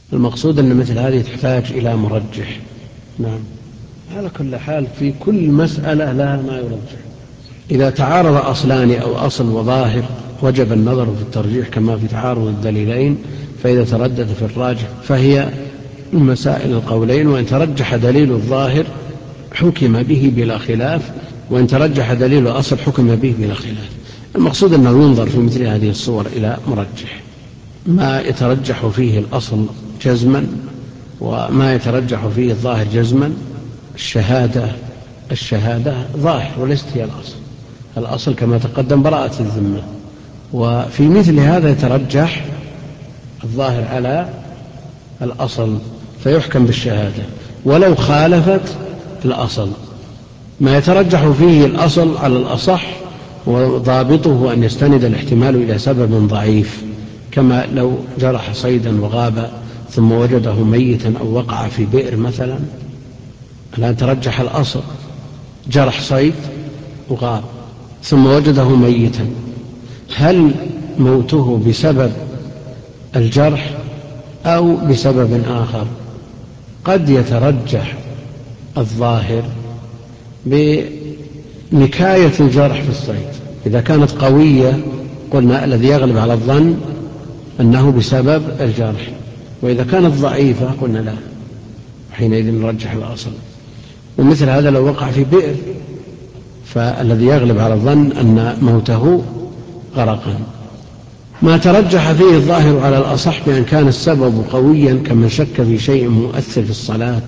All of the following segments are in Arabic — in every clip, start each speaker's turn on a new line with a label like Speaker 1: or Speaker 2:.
Speaker 1: المقصود أن مثل هذه تحتاج إلى مرجح. نعم. على كل حال في كل مسألة لها ما يرجح. إذا تعارض أصلان أو أصل وظاهر وجب النظر في الترجيح كما في تعارض الدليلين، فإذا تردد في الراجح فهي المسائل القولين، وإن ترجح دليل الظاهر حكم به بلا خلاف، وإن ترجح دليل الأصل حكم به بلا خلاف. المقصود أنه ينظر في مثل هذه الصور إلى مرجح، ما يترجح فيه الأصل جزما وما يترجح فيه الظاهر جزما. الشهادة ظاهر وليست هي الأصل كما تقدم براءة الذمة، وفي مثل هذا يترجح الظاهر على الأصل فيحكم بالشهادة ولو خالفت الأصل. ما يترجح فيه الأصل على الأصح وضابطه أن يستند الاحتمال إلى سبب ضعيف، كما لو جرح صيدا وغاب ثم وجده ميتا أو وقع في بئر مثلا، لا ترجح الأصل، جرح صيد وغاب ثم وجده ميتا، هل موته بسبب الجرح أو بسبب آخر؟ قد يترجح الظاهر بنكاية الجرح في الصيد، إذا كانت قوية قلنا الذي يغلب على الظن أنه بسبب الجرح، وإذا كانت ضعيفة قلنا لا، حينئذ نرجح الأصل. ومثل هذا لو وقع في بئر فالذي يغلب على الظن أن موته غرقا. ما ترجح فيه الظاهر على الأصح بأن كان السبب قويا كمن شك في شيء مؤثر في الصلاة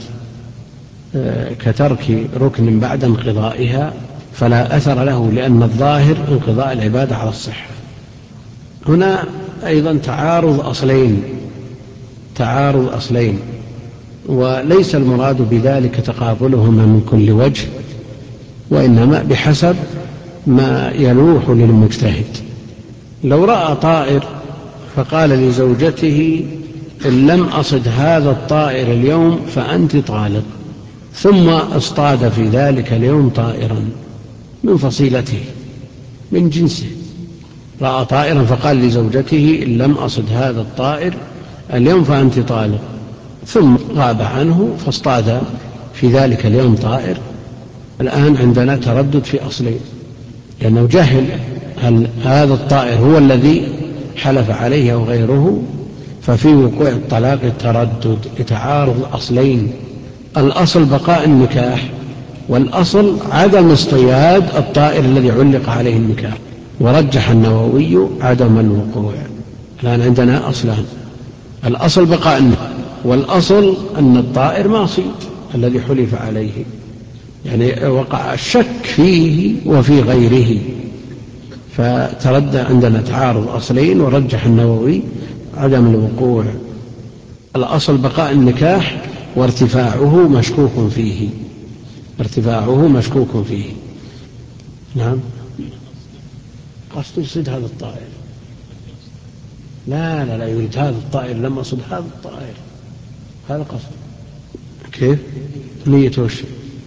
Speaker 1: كترك ركن بعد انقضائها فلا أثر له، لأن الظاهر انقضاء العبادة على الصحة. هنا أيضا تعارض أصلين، وليس المراد بذلك تقابلهما من كل وجه، وإنما بحسب ما يلوح للمجتهد. لو رأى طائر فقال لزوجته إن لم أصد هذا الطائر اليوم فأنت طالق، ثم اصطاد في ذلك اليوم طائرا من فصيلته من جنسه، رأى طائرا فقال لزوجته إن لم أصد هذا الطائر اليوم فأنت طالق، ثم غاب عنه فاصطاد في ذلك اليوم طائر. الآن عندنا تردد في أصلين، لأنه جهل هل هذا الطائر هو الذي حلف عليه أو غيره، ففي وقوع الطلاق التردد يتعارض أصلين، الأصل بقاء النكاح، والأصل عدم اصطياد الطائر الذي علق عليه النكاح، ورجح النووي عدم الوقوع. الآن عندنا أصلان، الأصل بقاء النكاح، والأصل أن الطائر ما صيد الذي حلف عليه، يعني وقع الشك فيه وفي غيره، فتردد عندنا تعارض أصلين ورجح النووي عدم الوقوع. الأصل بقاء النكاح وارتفاعه مشكوك فيه. نعم. قصد يصيد هذا الطائر، لا يريد هذا الطائر، لما أصد هذا الطائر، هذا قصد. كيف نيته وش؟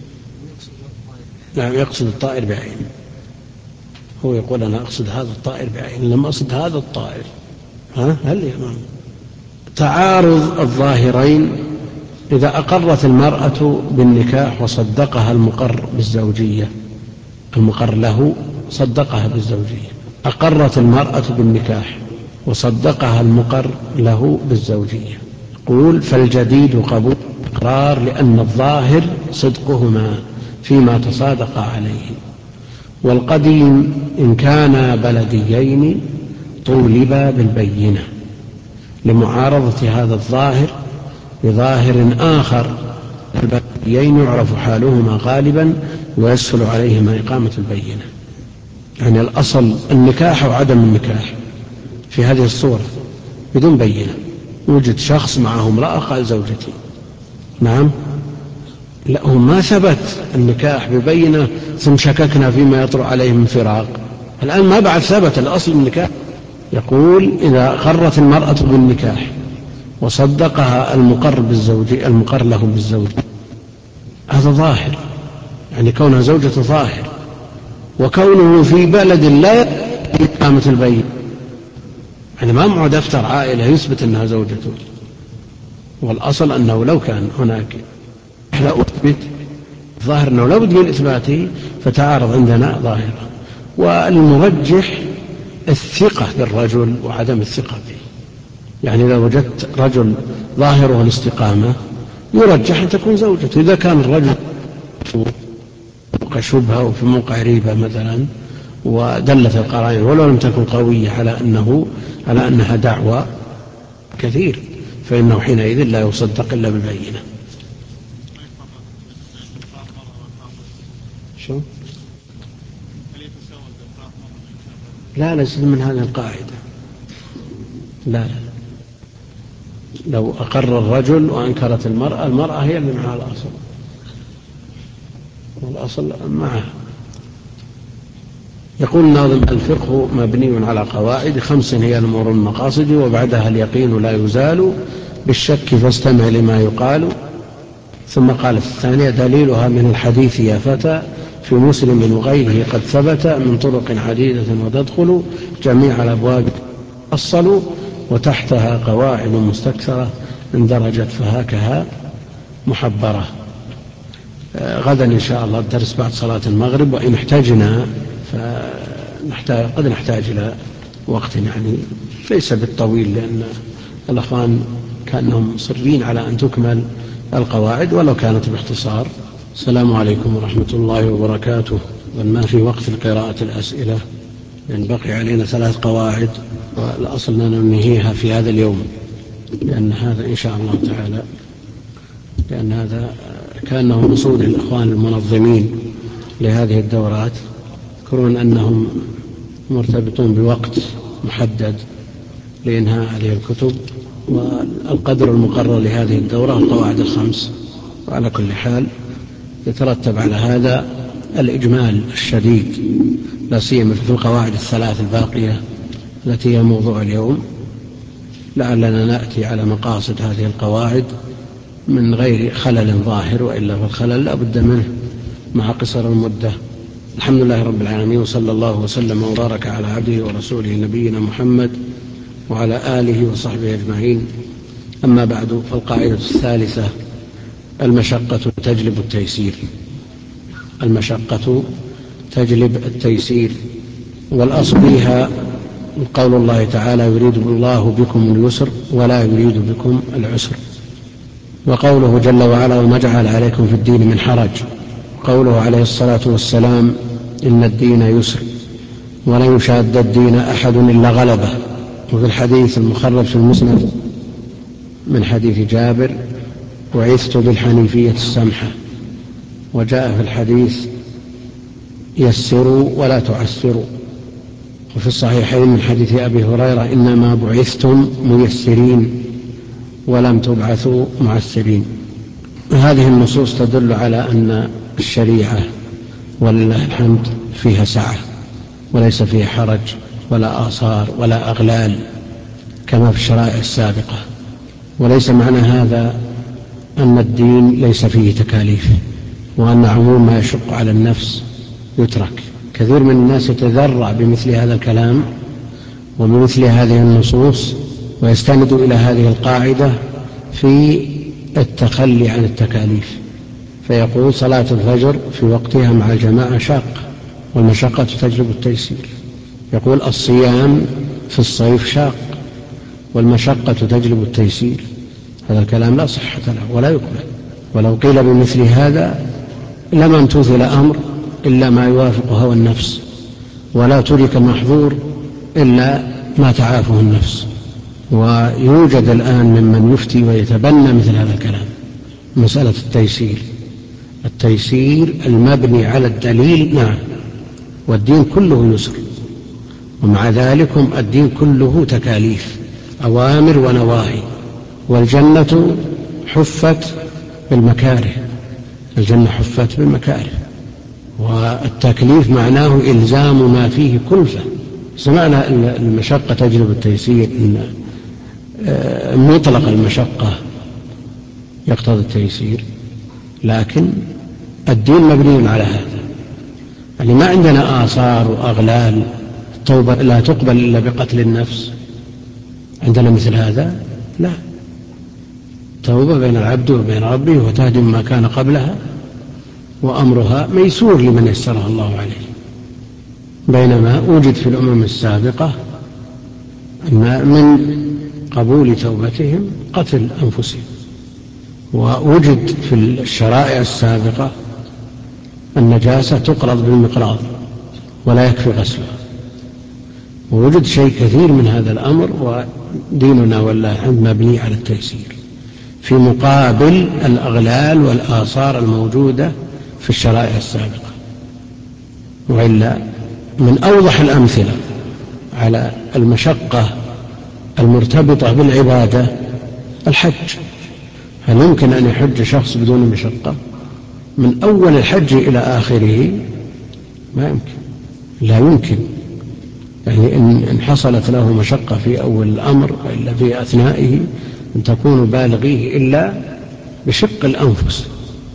Speaker 1: نعم يقصد الطائر بعينه، هو يقول أنا أقصد هذا الطائر بعينه لما أقصد هذا الطائر. هل يمام تعارض الظاهرين؟ إذا أقرت المرأة بالنكاح وصدقها المقر بالزوجية، المقر له صدقها بالزوجية، أقرت المرأة بالنكاح وصدقها المقر له بالزوجية، قول فالجديد قبول إقرار لأن الظاهر صدقهما فيما تصادق عليه، والقديم إن كانا بلديين طولبا بالبينة لمعارضة هذا الظاهر بظاهر آخر، البلديين يعرف حالهما غالبا ويسهل عليهما إقامة البينة. يعني الأصل النكاح وعدم النكاح في هذه الصورة بدون بينة، وجد شخص معه امرأة قال زوجتي، نعم، لا هم ما ثبت النكاح ببينة ثم شككنا فيما يطرأ عليه من فراق، الآن ما بعد ثبت الأصل النكاح. يقول إذا قرت المرأة بالنكاح وصدقها المقر له بالزوج، هذا ظاهر، يعني كونها زوجة ظاهر، وكونه في بلد لا يقوم إقامة البينة، يعني ما معه دفتر عائلة يثبت أنها زوجته، والأصل أنه لو كان هناك لا أثبت ظاهر أنه لا بد من إثباته فتعارض عندنا ظاهرة. والمرجح الثقة بالرجل وعدم الثقة به، يعني إذا وجدت رجل ظاهره الاستقامة يرجح أن تكون زوجته. إذا كان الرجل في موقع شبهة أو في موقع ريبة مثلا ودلت القرائن ولو لم تكن قوية على أنها دعوى كثير فإنه حينئذ لا يصدق إلا بالبينة. شو؟ لا ليس من هذه القاعدة. لا لو أقر الرجل وأنكرت المرأة هي اللي معها الأصل والأصل معها. يقول الناظم: الفقه مبني على قواعد 5 هي الأمور المقاصد وبعدها اليقين لا يزال بالشك فاستمع لما يقال. ثم قال في الثانية: دليلها من الحديث يا فتى في مسلم وغيره قد ثبت من طرق عديدة وتدخل جميع الأبواب فصلوا وتحتها قواعد مستكثرة إن درجت فهاكها محبرة. غدا إن شاء الله الدرس بعد صلاة المغرب، وإن احتاجنا قد نحتاج إلى وقت يعني ليس بالطويل لأن الأخوان كانهم مصرين على أن تكمل القواعد ولو كانت باختصار. السلام عليكم ورحمة الله وبركاته. وما في وقت لقراءة الأسئلة لأن بقي علينا 3 قواعد والأصل أن ننهيها في هذا اليوم لأن هذا إن شاء الله تعالى لأن هذا كأنه مقصود الإخوان المنظمين لهذه الدورات يذكرون أنهم مرتبطون بوقت محدد لإنهاء هذه الكتب والقدر المقرر لهذه الدورة القواعد 5. وعلى كل حال يترتب على هذا الإجمال الشديد لا سيما في القواعد 3 الباقية التي هي موضوع اليوم. لعلنا نأتي على مقاصد هذه القواعد من غير خلل ظاهر، وإلا فالخلل لا بد منه مع قصر المدة. الحمد لله رب العالمين، وصلى الله وسلم وبارك على عبده ورسوله نبينا محمد وعلى آله وصحبه أجمعين. أما بعد، فالقاعدة 3: المشقة تجلب التيسير. المشقة تجلب التيسير، والأصل فيها قول الله تعالى: يريد الله بكم اليسر ولا يريد بكم العسر. وقوله جل وعلا: وما جعل عليكم في الدين من حرج. قوله عليه الصلاة والسلام: إن الدين يسر ولن يشاد الدين أحد إلا غلبه. وفي الحديث المخرج في المسند من حديث جابر: بعثت بالحنيفية السمحة. وجاء في الحديث: يسروا ولا تعسروا. وفي الصحيحين من حديث أبي هريرة: إنما بعثتم ميسرين ولم تبعثوا معسرين. هذه النصوص تدل على أن الشريعة ولله الحمد فيها سعة وليس فيها حرج ولا آثار ولا أغلال كما في الشرائع السابقة. وليس معنى هذا أن الدين ليس فيه تكاليف وأن عموم ما يشق على النفس يترك. كثير من الناس يتذرع بمثل هذا الكلام وبمثل هذه النصوص ويستند إلى هذه القاعدة في التخلي عن التكاليف، فيقول: صلاة الفجر في وقتها مع الجماعة شاق والمشقة تجلب التيسير. يقول: الصيام في الصيف شاق والمشقة تجلب التيسير. هذا الكلام لا صحة له ولا يقبل. ولو قيل بمثل هذا لما امتثل أمر إلا ما يوافق هوى النفس، ولا ترك محظور إلا ما تعافه النفس. ويوجد الآن ممن يفتي ويتبنى مثل هذا الكلام. مسألة التيسير المبني على الدليل، نعم، والدين كله يسر، ومع ذلك الدين كله تكاليف، أوامر ونواهي. والجنة حفت بالمكاره، الجنة حفت بالمكاره، والتكليف معناه إلزام ما فيه كلفة. سمعنا المشقة تجلب التيسير، إن مطلق المشقة يقتضي التيسير، لكن الدين مبني على هذا. يعني ما عندنا آثار وأغلال، التوبة لا تقبل إلا بقتل النفس، عندنا مثل هذا؟ لا. توبة بين العبد وبين ربه وتهدم ما كان قبلها، وأمرها ميسور لمن يسرها الله عليه، بينما وجد في الأمم السابقة أن من قبول توبتهم قتل أنفسهم، ووجد في الشرائع السابقة النجاسة تقرض بالمقراض ولا يكفي غسلها، ووجد شيء كثير من هذا الأمر، وديننا والله مبني على التيسير في مقابل الأغلال والآثار الموجودة في الشرائع السابقة. وإلا من أوضح الأمثلة على المشقة المرتبطة بالعبادة الحج. هل يمكن أن يحج شخص بدون مشقة من أول الحج إلى آخره؟ ما يمكن، لا يمكن. يعني إن حصلت له مشقة في أول الأمر إلا في أثنائه أن تكون بالغيه إلا بشق الأنفس.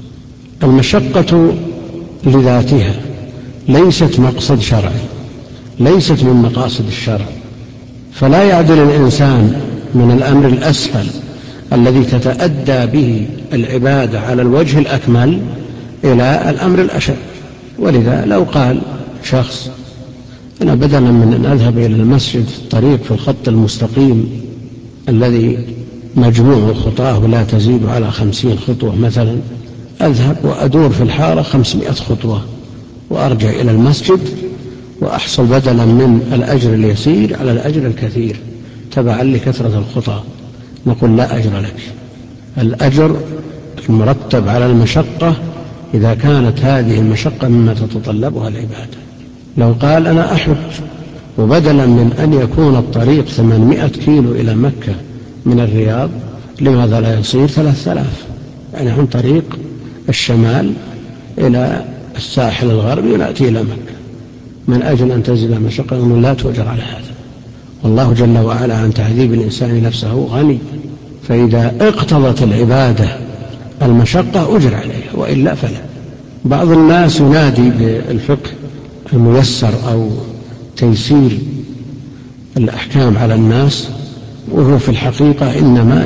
Speaker 1: المشقة لذاتها ليست مقصد شرعي، ليست من مقاصد الشرع، فلا يعدل الإنسان من الأمر الأسهل الذي تتأدى به العبادة على الوجه الأكمل إلى الأمر الأشد. ولذا لو قال شخص أنا بدلا من أن أذهب إلى المسجد في الطريق في الخط المستقيم الذي مجموع خطاه لا تزيد على 50 خطوة مثلا، أذهب وأدور في الحارة 500 خطوة وأرجع إلى المسجد وأحصل بدلا من الأجر اليسير على الأجر الكثير تبعا لكثرة الخطى، نقول لا أجر لك. الأجر المرتب على المشقة إذا كانت هذه المشقة مما تتطلبها العبادة. لو قال أنا أحج وبدلا من أن يكون الطريق 800 كيلو إلى مكة من الرياض، لماذا لا يصير 3000؟ يعني عن طريق الشمال إلى الساحل الغربي ونأتي إلى مكة، من أجل أن تزيد مشقة لا تؤجر على هذا. والله جل وعلا عن تعذيب الإنسان نفسه غني، فإذا اقتضت العبادة المشقة أجر عليها، وإلا فلا. بعض الناس ينادي بالفقه الميسر أو تيسير الأحكام على الناس، وهو في الحقيقة إنما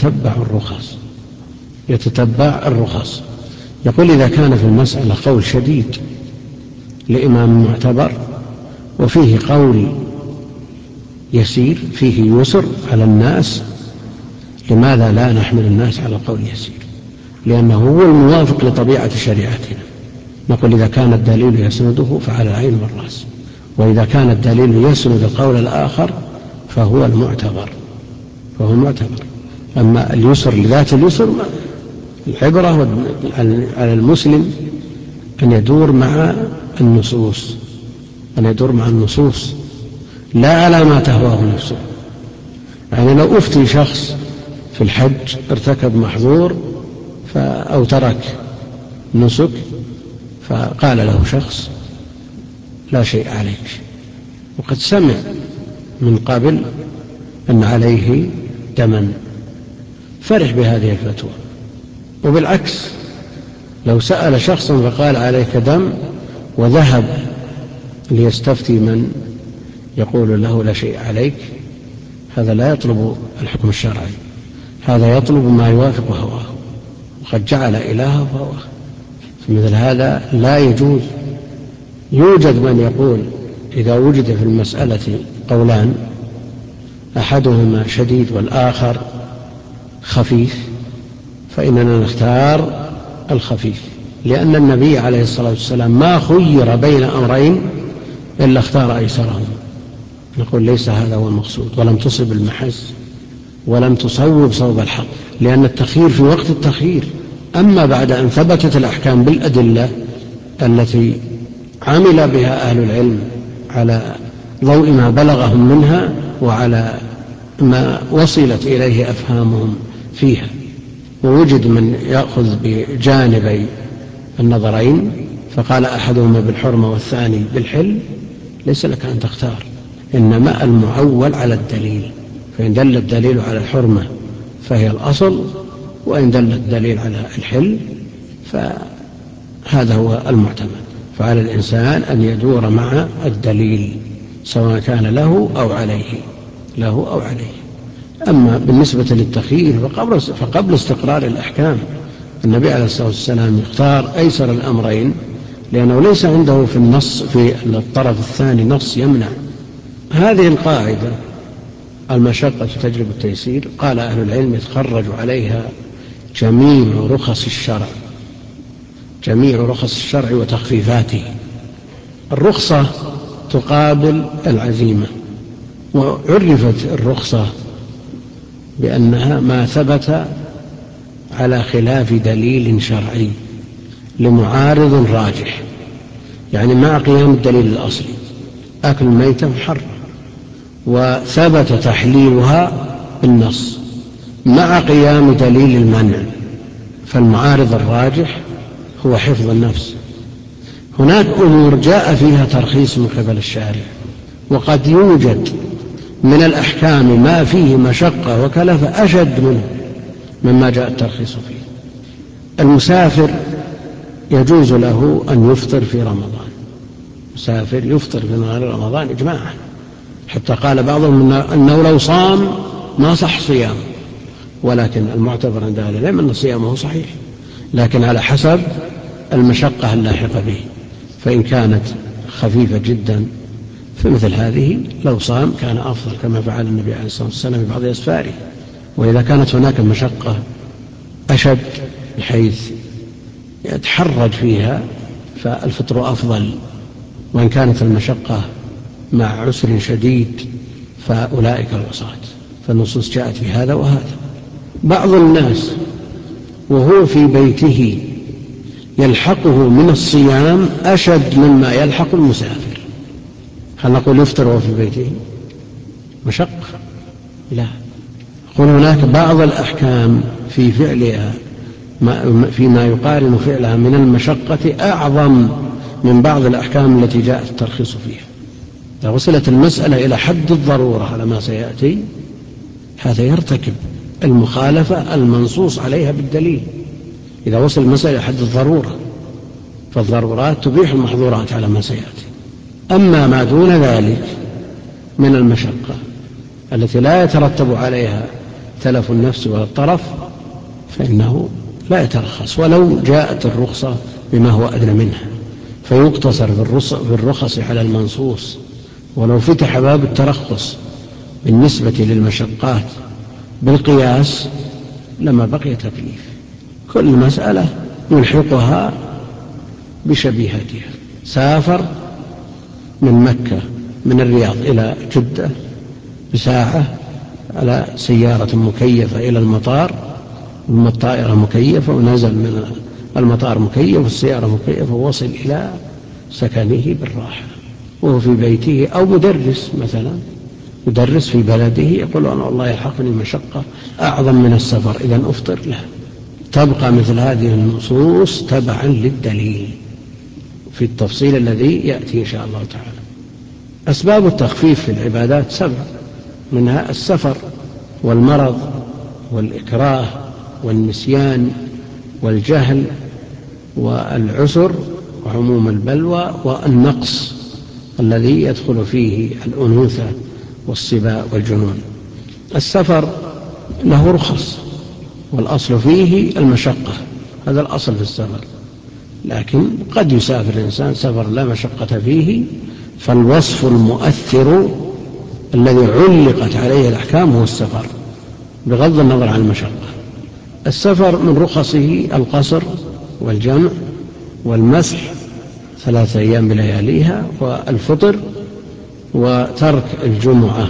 Speaker 1: يتتبع الرخص. يقول إذا كان في المسألة قول شديد لإمام معتبر وفيه قول يسير فيه يسر على الناس، لماذا لا نحمل الناس على القول اليسير؟ لأنه هو الموافق لطبيعة شريعتنا. نقول إذا كان الدليل يسنده فعلى العين والرأس، وإذا كان الدليل يسند القول الآخر فهو المعتبر. أما اليسر لذات اليسر، العبرة على المسلم أن يدور مع النصوص لا على ما تهواه نفسه. يعني لو أفتي شخص في الحج ارتكب محظور أو ترك نسك، فقال له شخص لا شيء عليك، وقد سمع من قبل أن عليه دما، فرح بهذه الفتوى. وبالعكس لو سأل شخصا فقال عليك دم وذهب ليستفتي من يقول له لا شيء عليك، هذا لا يطلب الحكم الشرعي، هذا يطلب ما يوافق هواه، وقد جعل إلهه هواه. فمثل هذا لا يجوز. يوجد من يقول إذا وجد في المسألة قولان أحدهما شديد والآخر خفيف فإننا نختار الخفيف، لأن النبي عليه الصلاة والسلام ما خير بين أمرين إلا اختار أيسرهما. نقول ليس هذا هو المقصود، ولم تصب المحز ولم تصوب صوب الحق، لأن التخيير في وقت التخيير. أما بعد أن ثبتت الأحكام بالأدلة التي عمل بها أهل العلم على ضوء ما بلغهم منها وعلى ما وصلت إليه أفهامهم فيها، ووجد من يأخذ بجانبي النظرين فقال أحدهما بالحرمة والثاني بالحل، ليس لك أن تختار، إنما المعول على الدليل، فإن دل الدليل على الحرمة فهي الأصل، وإن دل الدليل على الحل فهذا هو المعتمد. فعلى الإنسان أن يدور مع الدليل سواء كان له أو عليه. أما بالنسبة للتخيير فقبل استقرار الأحكام النبي عليه الصلاة والسلام يختار أيسر الأمرين، لأنه ليس عنده في النص في الطرف الثاني نص يمنع. هذه القاعدة المشقة تجلب التيسير، قال أهل العلم يتخرج عليها جميع رخص الشرع وتخفيفاته. الرخصة تقابل العزيمة، وعرفت الرخصة بأنها ما ثبت على خلاف دليل شرعي لمعارض راجح، يعني مع قيام الدليل الأصلي أكل الميتة محرم وثبت تحليلها بالنص مع قيام دليل المنع، فالمعارض الراجح هو حفظ النفس. هناك أمور جاء فيها ترخيص من قبل الشارع، وقد يوجد من الأحكام ما فيه مشقة وكلفة أشد منه مما جاء الترخيص فيه. المسافر يجوز له أن يفطر في رمضان، مسافر يفطر في نهار رمضان إجماعا، حتى قال بعضهم أنه لو صام ما صح صيام، ولكن المعتبر عند أهل العلم أن صيامه صحيح، لكن على حسب المشقة اللاحقة به. فإن كانت خفيفة جدا فمثل هذه لو صام كان أفضل، كما فعل النبي عليه الصلاة والسلام في بعض أسفاره. وإذا كانت هناك مشقة أشد بحيث يتحرج فيها فالفطر أفضل، وإن كانت المشقة مع عسر شديد فأولئك العصاة. فالنصوص جاءت في هذا وهذا. بعض الناس وهو في بيته يلحقه من الصيام أشد مما يلحق المسافر. هل نقول يفطر وهو في بيته مشقة؟ لا، قل هناك بعض الأحكام في فعلها فيما يقارن فعلها من المشقة أعظم من بعض الأحكام التي جاء الترخيص فيها. إذا وصلت المسألة إلى حد الضرورة على ما سيأتي هذا يرتكب المخالفة المنصوص عليها بالدليل. إذا وصل المسألة إلى حد الضرورة فالضرورات تبيح المحظورات على ما سيأتي. أما ما دون ذلك من المشقة التي لا يترتب عليها تلف النفس ولا الطرف فإنه لا يترخص، ولو جاءت الرخصة بما هو أدنى منها فيقتصر بالرخص على المنصوص. ولو فتح باب الترخص بالنسبة للمشقات بالقياس لما بقي تكليف. كل مسألة يلحقها بشبيهتها. سافر من مكة من الرياض إلى جدة بساعة على سيارة مكيفة إلى المطار، الطائرة مكيفة، ونزل من المطار مكيف والسيارة مكيفة، ووصل إلى سكنه بالراحة وهو في بيته. أو مدرس مثلا يدرس في بلده يقول أنا والله يلحقني مشقة أعظم من السفر إذا أفطر له. تبقى مثل هذه النصوص تبعا للدليل في التفصيل الذي يأتي إن شاء الله تعالى. أسباب التخفيف في العبادات 7، منها السفر والمرض والإكراه والنسيان والجهل والعسر وعموم البلوى والنقص الذي يدخل فيه الأنوثة والصبا والجنون. السفر له رخص والأصل فيه المشقة، هذا الأصل في السفر، لكن قد يسافر الإنسان سفر لا مشقة فيه، فالوصف المؤثر الذي علقت عليه الأحكام هو السفر بغض النظر عن المشقة. السفر من رخصه القصر والجمع والمسح 3 أيام بلياليها والفطر وترك الجمعة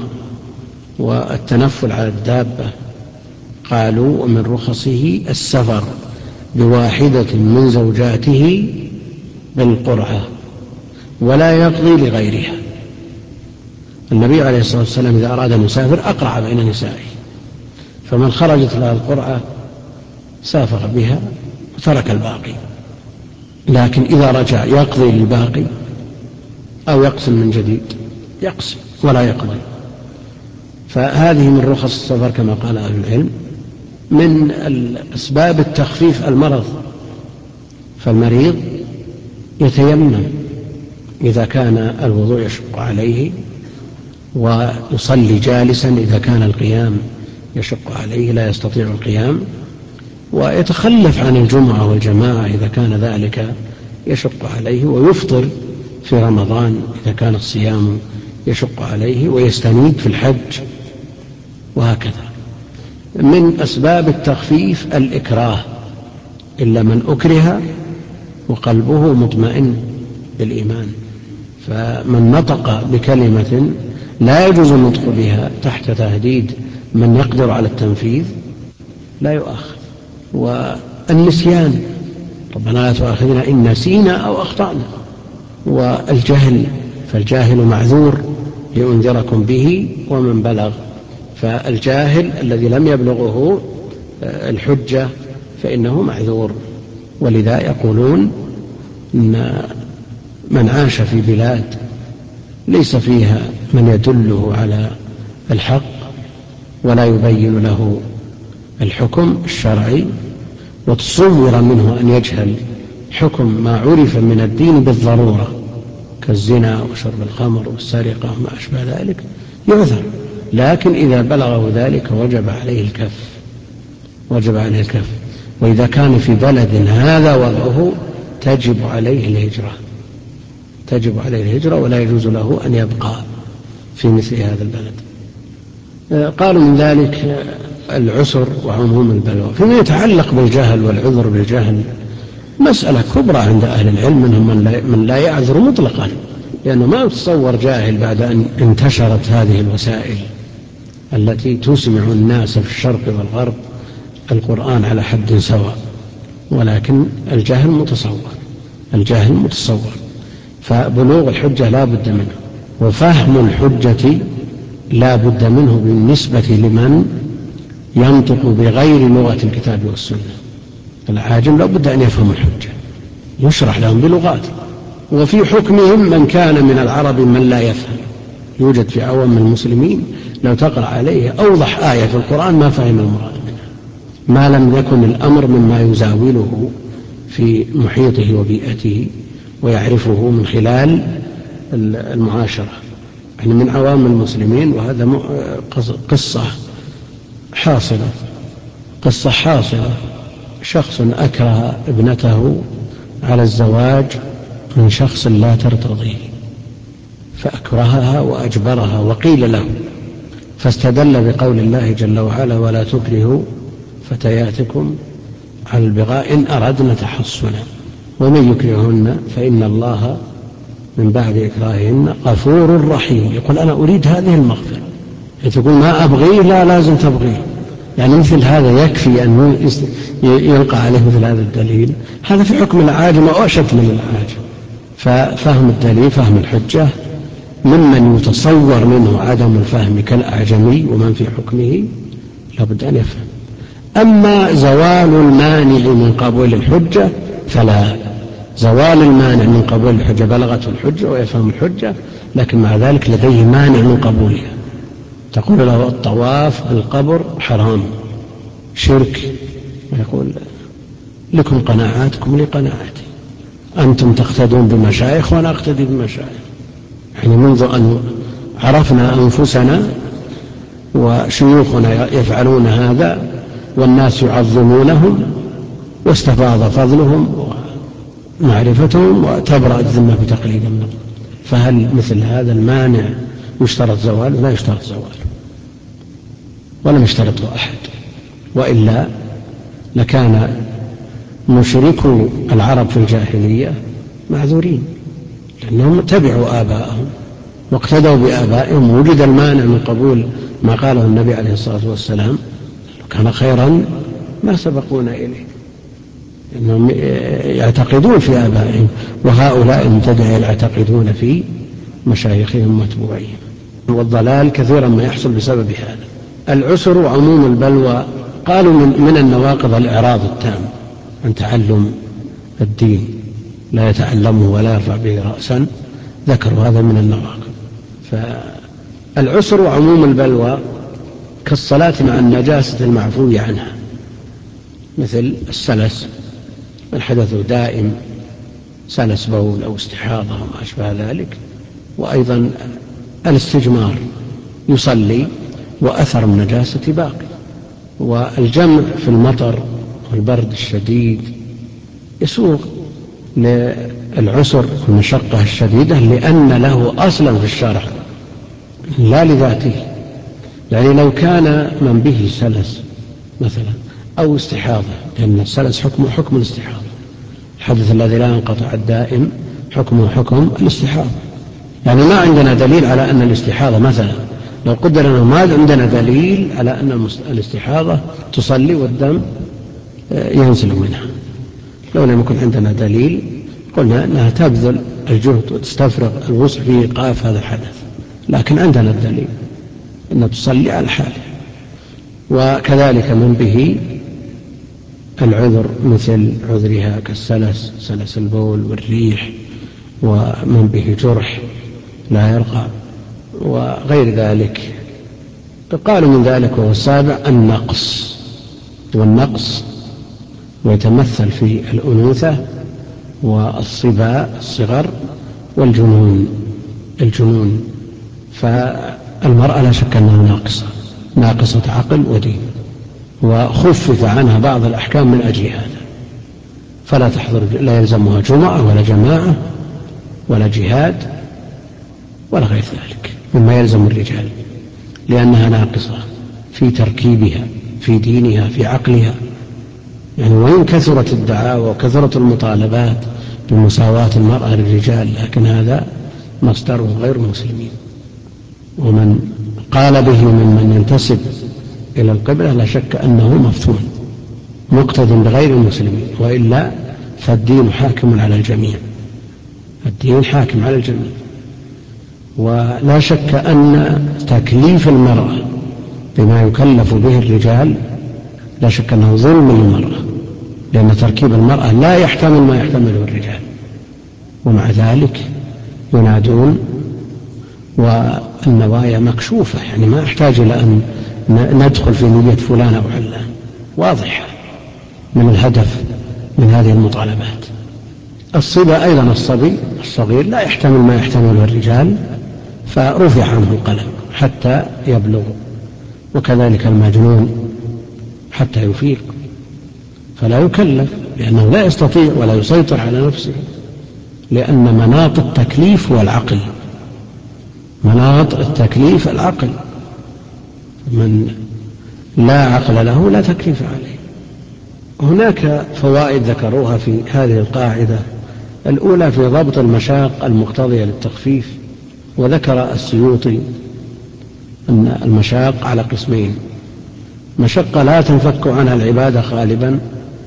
Speaker 1: والتنفل على الدابة. قالوا ومن رخصه السفر بواحدة من زوجاته بالقرعة ولا يقضي لغيرها. النبي عليه الصلاة والسلام إذا أراد أن يسافر أقرع بين نسائه، فمن خرجت لها القرعة سافر بها وترك الباقي، لكن إذا رجع يقضي للباقي أو يقسم من جديد، يقسم ولا يقضي. فهذه من رخص السفر كما قال أهل العلم. من أسباب التخفيف المرض، فالمريض يتيمم إذا كان الوضوء يشق عليه، ويصلي جالسا إذا كان القيام يشق عليه لا يستطيع القيام، ويتخلف عن الجمعة والجماعة إذا كان ذلك يشق عليه، ويفطر في رمضان إذا كان الصيام يشق عليه، ويستنيد في الحج، وهكذا. من أسباب التخفيف الإكراه، إلا من أكره وقلبه مطمئن بالإيمان. فمن نطق بكلمة لا يجوز النطق بها تحت تهديد من يقدر على التنفيذ لا يؤاخذ. والنسيان، ربنا لا تؤاخذنا إن نسينا أو أخطأنا. والجهل، فالجاهل معذور لأنذركم به ومن بلغ. فالجاهل الذي لم يبلغه الحجة فإنه معذور. ولذا يقولون إن من عاش في بلاد ليس فيها من يدله على الحق ولا يبين له الحكم الشرعي، وتصور منه أن يجهل حكم ما عرف من الدين بالضرورة كالزنا وشرب الخمر والسرقة وما أشبه ذلك، يعذر. لكن إذا بلغه ذلك وجب عليه الكف. وإذا كان في بلد هذا وضعه تجب عليه الهجرة، ولا يجوز له أن يبقى في مثل هذا البلد. قالوا من ذلك العسر وعموم البلوى. فيما يتعلق بالجهل والعذر بالجهل مسألة كبرى عند أهل العلم، منهم من لا يعذر مطلقا، لأنه ما يتصور جاهل بعد أن انتشرت هذه الوسائل التي تسمع الناس في الشرق والغرب القرآن على حد سواء. ولكن الجهل متصور. فبلوغ الحجة لا بد منه، وفهم الحجة لا بد منه بالنسبة لمن ينطق بغير لغة الكتاب والسنة. العاجم لا بد أن يفهم الحجة، يشرح لهم بلغات. وفي حكمهم من كان من العرب من لا يفهم. يوجد في عوام المسلمين لو تقرأ عليه أوضح آية في القرآن ما فهم المراد منها، ما لم يكن الأمر مما يزاوله في محيطه وبيئته ويعرفه من خلال المعاشرة. يعني من عوام المسلمين، وهذا قصة حاصلة، شخص أكره ابنته على الزواج من شخص لا ترتضيه، فأكرهها وأجبرها، وقيل له، فاستدل بقول الله جل وعلا ولا تكرهوا فتياتكم على البغاء إن أردنا تحصنا ومن يكرههن فإن الله من بعد إكراههن غفور رحيم. يقول أنا أريد هذه المغفرة، تقول ما أبغيه، لا لازم تبغيه. يعني مثل هذا يكفي أن يلقى عليه مثل هذا الدليل. هذا في حكم العاجم وأشد من العاجم. ففهم الدليل، فهم الحجة، ممن يتصور منه عدم الفهم كالأعجمي ومن في حكمه لابد أن يفهم. أما زوال المانع من قبول الحجة فلا. زوال المانع من قبول الحجة، بلغته الحجة ويفهم الحجة، لكن مع ذلك لديه مانع من قبولها. تقول له الطواف بالقبر حرام، شرك، ويقول لكم قناعاتكم لي قناعاتي، أنتم تقتدون بمشايخ وأنا أقتدي بمشايخ. يعني منذ أن عرفنا أنفسنا وشيوخنا يفعلون هذا والناس يعظمونهم واستفاض فضلهم ومعرفتهم وتبرأ الذمة بتقليد النظر. فهل مثل هذا المانع يشترط زواله؟ لا يشترط زواله، ولم يشترطه أحد، وإلا لكان مشركو العرب في الجاهلية معذورين، لأنهم تبعوا آباءهم واقتدوا بآبائهم. وجد المانع من قبول ما قاله النبي عليه الصلاة والسلام، لو كان خيرا ما سبقونا إليه، إنهم يعتقدون في آبائهم، وهؤلاء المبتدعين يعتقدون في مشايخهم ومتبوعيهم. والضلال كثيرا ما يحصل بسبب هذا. العسر وعموم البلوى، قالوا من النواقض الإعراض التام عن تعلم الدين، لا يتعلمه ولا يرفع به رأسا، ذكروا هذا من النواقض. فالعسر وعموم البلوى كالصلاة مع النجاسة المعفو عنها، مثل السلس، الحدث دائم، سلس بول أو استحاضة وما أشبه ذلك. وأيضا الاستجمار، يصلي وأثر النجاسة باقي، والجمع في المطر والبرد الشديد يسوغ للعسر والمشقة الشديدة لأن له أصلا في الشرع لا لذاته. يعني لو كان من به سلس مثلا أو استحاضة، لأن السلس حكم الاستحاضة، الحدث الذي لا ينقطع الدائم حكمه حكم الاستحاضة. يعني ما عندنا دليل على أن الاستحاضة مثلا، لو قدر أنه ما عندنا دليل على أن الاستحاضة تصلي والدم ينزل منها، لو لم يكن عندنا دليل قلنا أنها تبذل الجهد وتستفرغ الوسع في إيقاف هذا الحدث، لكن عندنا الدليل أنها تصلي على حاله. وكذلك من به العذر مثل عذرها كالسلس، سلس البول والريح، ومن به جرح لا يرقى وغير ذلك. قالوا من ذلك وهو السابع النقص، والنقص ويتمثل في الأنوثة والصبا الصغر والجنون. فالمرأة لا شك أنها ناقصة عقل ودين، وخفف عنها بعض الأحكام من أجل هذا، فلا تحضر، لا يلزمها جمعة ولا جماعة ولا جهاد ولا غير ذلك مما يلزم الرجال، لأنها ناقصة في تركيبها في دينها في عقلها. يعني وإن كثرت الدعاوى وكثرت المطالبات بمساواة المرأة للرجال، لكن هذا مصدره غير المسلمين، ومن قال به ممن ينتسب إلى القبلة لا شك أنه مفتون مقتد بغير المسلمين، وإلا فالدين حاكم على الجميع، الدين حاكم على الجميع. ولا شك أن تكليف المرأة بما يكلف به الرجال لا شك أنه ظلم للمرأة، لأن تركيب المرأة لا يحتمل ما يحتمله الرجال، ومع ذلك ينادون والنوايا مكشوفة، يعني ما أحتاج إلى أن ندخل في نية فلان أو علان، واضح من الهدف من هذه المطالبات. الصبا أيضا الصبي الصغير لا يحتمل ما يحتمله الرجال، فرفع عنه القلم حتى يبلغ، وكذلك المجنون حتى يفيق فلا يكلف، لأنه لا يستطيع ولا يسيطر على نفسه، لأن مناط التكليف هو العقل، مناط التكليف العقل، من لا عقل له لا تكليف عليه. هناك فوائد ذكروها في هذه القاعدة. الأولى في ضبط المشاق المقتضية للتخفيف، وذكر السيوطي أن المشاق على قسمين: مشقة لا تنفك عنها العبادة غالبا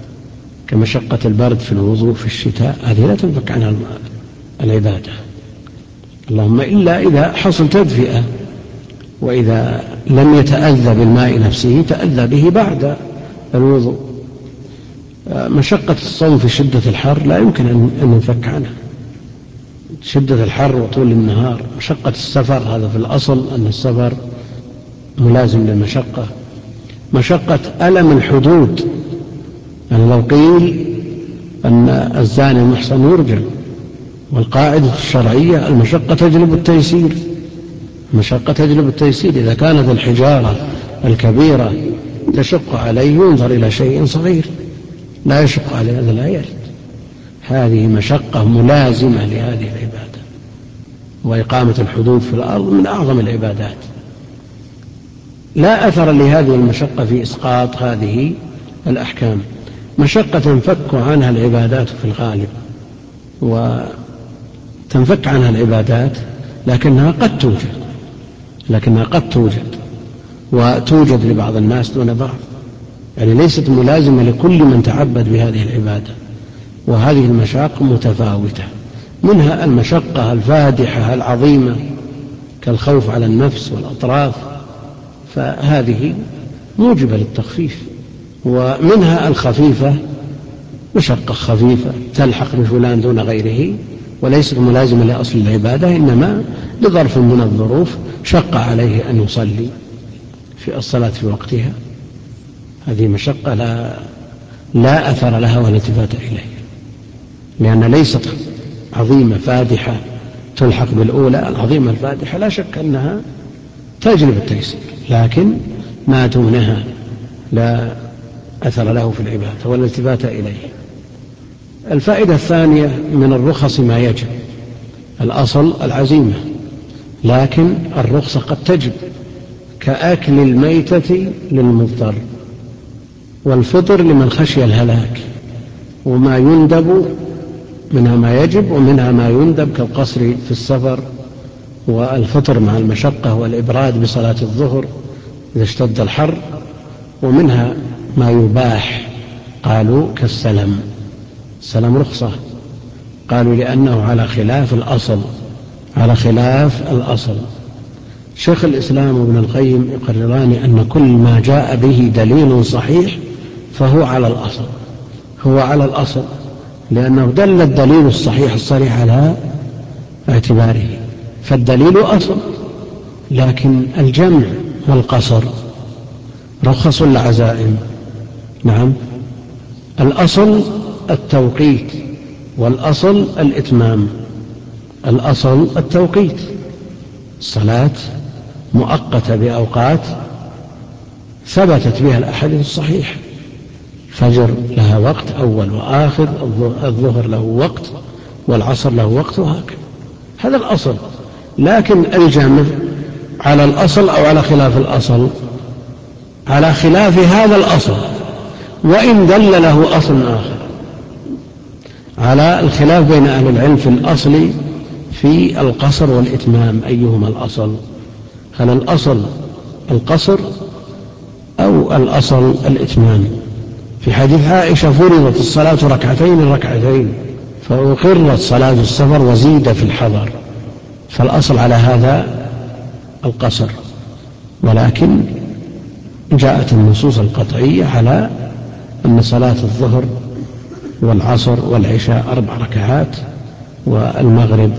Speaker 1: كمشقة البرد في الوضوء في الشتاء، هذه لا تنفك عنها العبادة، اللهم إلا إذا حصل تدفئة، وإذا لم يتأذى بالماء نفسه تأذى به بعد الوضوء. مشقة الصوم في شدة الحر لا يمكن أن ننفك عنها، شدة الحر وطول النهار. مشقة السفر هذا في الأصل أن السفر ملازم للمشقة. مشقة ألم الحدود، يعني لو قيل أن الزاني المحصن يرجم، والقاعدة الشرعية المشقة تجلب التيسير، المشقة تجلب التيسير. إذا كانت الحجارة الكبيرة تشق عليه ينظر إلى شيء صغير لا يشق عليه، هذا لا يرد. هذه مشقة ملازمة لهذه العبادة، وإقامة الحدود في الأرض من أعظم العبادات. لا أثر لهذه المشقة في إسقاط هذه الأحكام. مشقة تنفك عنها العبادات في الغالب، وتنفك عنها العبادات لكنها قد توجد وتوجد لبعض الناس دون بعض، يعني ليست ملازمة لكل من تعبد بهذه العبادة. وهذه المشاق متفاوتة، منها المشقة الفادحة العظيمة كالخوف على النفس والأطراف، فهذه موجبة للتخفيف. ومنها الخفيفة، مشقة خفيفة تلحق بفلان دون غيره وليست ملازمة لأصل العبادة، إنما لظرف من الظروف شق عليه أن يصلي في الصلاة في وقتها. هذه مشقة لا أثر لها ولا التفات إليه، لأن ليست عظيمة فادحة تلحق بالأولى. العظيمة الفادحة لا شك أنها تجلب التيسير، لكن ما دونها لا أثر له في العبادة ولا التفات إليه. الفائدة الثانية من الرخص ما يجب. الأصل العزيمة، لكن الرخصة قد تجب، كأكل الميتة للمضطر، والفطر لمن خشي الهلاك، وما يندب منها ما يجب ومنها ما يندب كالقصر في السفر، والفطر مع المشقة والإبراد بصلاة الظهر إذا اشتد الحر، ومنها ما يباح قالوا كالسلم. السلم رخصة، قالوا لأنه على خلاف الأصل، على خلاف الأصل. شيخ الإسلام ابن القيم يقرران أن كل ما جاء به دليل صحيح فهو على الأصل، هو على الأصل، لأنه دل الدليل الصحيح الصريح على اعتباره، فالدليل أصل. لكن الجمع والقصر رخص لعزائم. نعم، الأصل التوقيت، والأصل الإتمام. الأصل التوقيت، الصلاة مؤقتة بأوقات ثبتت بها الأحاديث الصحيحة، فجر لها وقت أول وآخر، الظهر له وقت والعصر له وقت، وهكذا. هذا الأصل. لكن الجمع على الأصل أو على خلاف الأصل؟ على خلاف هذا الأصل، وإن دل له أصل آخر. على الخلاف بين أهل العلم في الأصل في القصر والإتمام، أيهما الأصل؟ هل الأصل القصر أو الأصل الإتمام؟ في حديث عائشة فرضت الصلاة ركعتين فأقرت صلاة السفر وزيد في الحضر، فالأصل على هذا القصر، ولكن جاءت النصوص القطعية على أن صلاة الظهر والعصر والعشاء 4 ركعات، والمغرب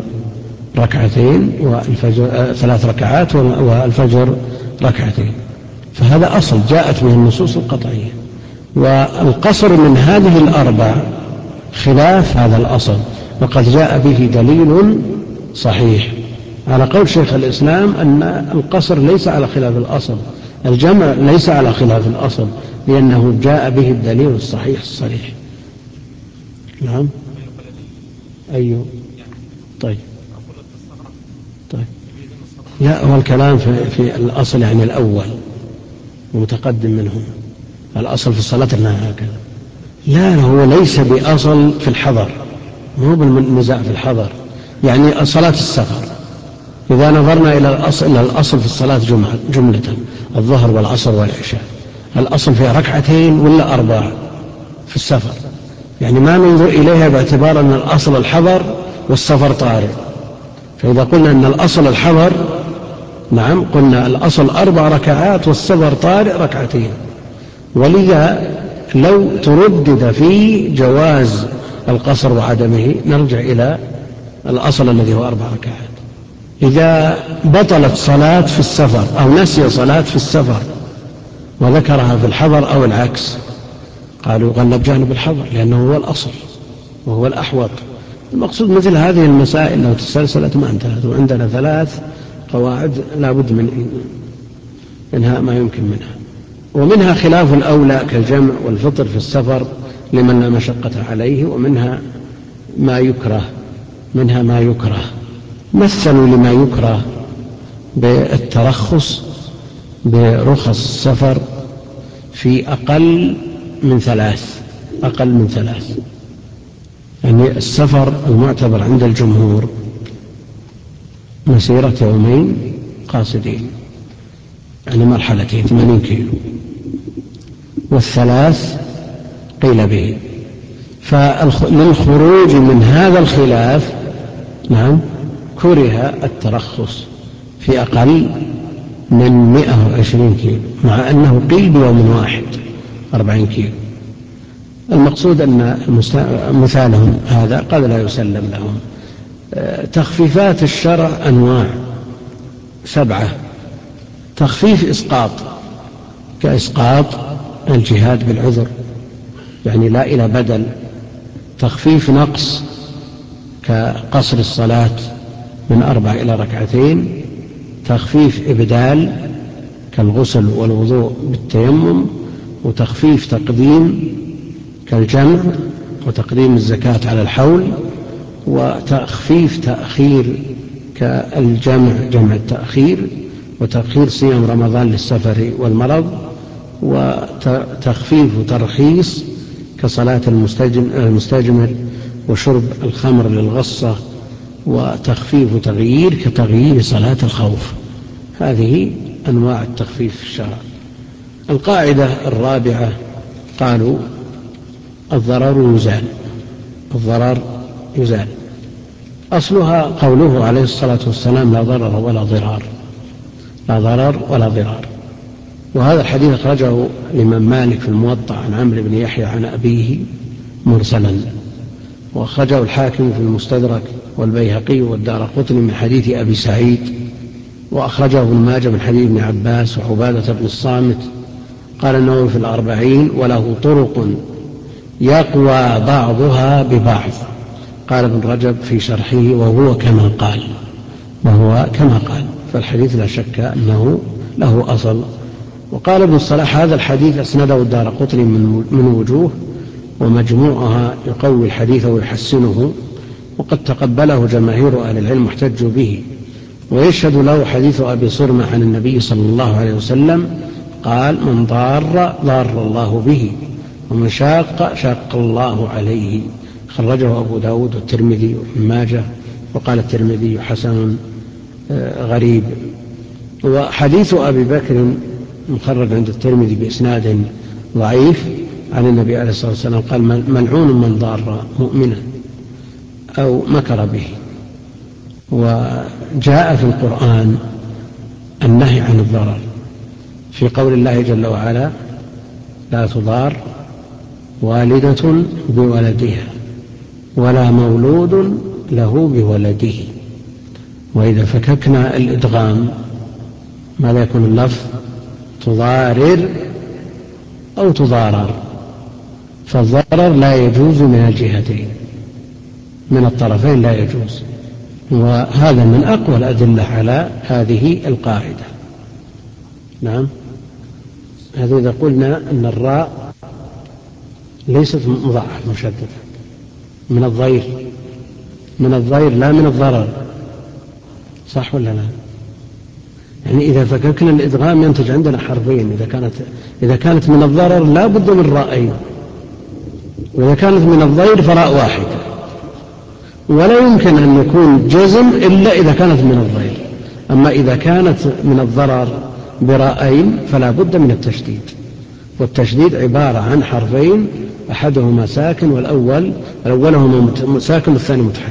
Speaker 1: 2 والفجر 3 ركعات، والفجر 2. فهذا أصل جاءت به النصوص القطعية، والقصر من هذه 4 خلاف هذا الأصل، وقد جاء به دليل صحيح على قول شيخ الإسلام أن القصر ليس على خلاف الأصل، الجمع ليس على خلاف الأصل، لأنه جاء به الدليل الصحيح الصريح. نعم. أيوه. طيب. لا، هو الكلام في الأصل يعني الأول ومتقدم منه. الأصل في الصلاة أنها هكذا. لا، هو ليس بأصل في الحضر، مو بالنزاع في الحضر. يعني صلاة السفر إذا نظرنا إلى الأصل في الصلاة جملة، الظهر والعصر والعشاء، الأصل فيها 2 ولا 4 في السفر؟ يعني ما ننظر إليها باعتبار أن الأصل الحضر والسفر طارئ. فإذا قلنا أن الأصل الحضر، نعم، قلنا الأصل 4 ركعات والسفر طارئ 2. ولذا لو تردد في جواز القصر وعدمه نرجع إلى الأصل الذي هو 4 ركعات. إذا بطلت صلاة في السفر أو نسي صلاة في السفر وذكرها في الحضر أو العكس، قالوا غلب جانب الحضر لأنه هو الأصل وهو الأحوط. المقصود مثل هذه المسائل لو تسلسلت ما انتهت، وعندنا 3 قواعد لا بد من إنهاء ما يمكن منها. ومنها خلاف الأولى كالجمع والفطر في السفر لمن لا مشقة عليه، ومنها ما يكره، منها ما يكره. مثلوا لما يكره بالترخص برخص السفر في أقل من 3. يعني السفر المعتبر عند الجمهور مسيرة 2 يومين قاصدين، يعني مرحلتين 80 كيلو، وال3 قيل به. فللخروج من هذا الخلاف، نعم، كره الترخص في أقل من 120 كيلو، مع أنه قيل بيوم واحد 40 كيلو. المقصود أن مثالهم هذا قد لا يسلم لهم. تخفيفات الشرع أنواع 7. تخفيف إسقاط، كإسقاط الجهاد بالعذر، يعني لا إلى بدل. تخفيف نقص كقصر الصلاة من 4 إلى 2. تخفيف إبدال كالغسل والوضوء بالتيمم، وتخفيف تقديم كالجمع وتقديم الزكاة على الحول، وتخفيف تأخير كالجمع جمع التأخير، وتأخير صيام رمضان للسفر والمرض، وتخفيف ترخيص كصلاة المستجمر وشرب الخمر للغصة، وتخفيف تغيير كتغيير صلاة الخوف. هذه أنواع التخفيف في الشرع. القاعدة الرابعة قالوا الضرر يزال. الضرر يزال أصلها قوله عليه الصلاة والسلام لا ضرر ولا ضرار، لا ضرر ولا ضرار. وهذا الحديث أخرجه الإمام مالك في الموطأ عن عمرو بن يحيى عن أبيه مرسلا، وأخرجه الحاكم في المستدرك والبيهقي والدارقطني من حديث أبي سعيد، وأخرجه ابن ماجه من حديث ابن عباس وعبادة بن الصامت. قال النووي في الأربعين وله طرق يقوى بعضها ببعض. قال ابن رجب في شرحه وهو كما قال، وهو كما قال. فالحديث لا شك أنه له أصل. وقال ابن الصلاح هذا الحديث أسنده الدارقطني من وجوه، ومجموعها يقوي الحديث ويحسنه، وقد تقبله جماهير أهل العلم واحتجوا به. ويشهد له حديث أبي صرمة عن النبي صلى الله عليه وسلم قال من ضار ضار الله به، ومن شاق شاق الله عليه. خرجه أبو داود والترمذي وابن ماجه، وقال الترمذي حسن غريب. وحديث أبي بكر مخرج عند الترمذي بإسناد ضعيف عن النبي عليه الصلاة والسلام قال ملعون من ضار مؤمنا أو مكر به. وجاء في القرآن النهي عن الضرر في قول الله جل وعلا لا تضار والدة بولدها ولا مولود له بولده. وإذا فككنا الإدغام ماذا يكون اللفظ؟ تضارر أو تضارر. فالضرر لا يجوز من الجهتين، من الطرفين لا يجوز. وهذا من أقوى الأدلة على هذه القاعدة. نعم، هذا إذا قلنا أن الراء ليست مضاعف مشددة من الضير، من الضير لا من الضرر، صح ولا لا؟ يعني إذا فككنا الإدغام ينتج عندنا حرفين. إذا كانت من الضرر لا بد من رأين، وإذا كانت من الضير فراء واحد. ولا يمكن أن يكون جزم إلا إذا كانت من الضير. أما إذا كانت من الضرر برأين فلا بد من التشديد، والتشديد عبارة عن حرفين أحدهما ساكن والأولهما ساكن والثاني متحرك.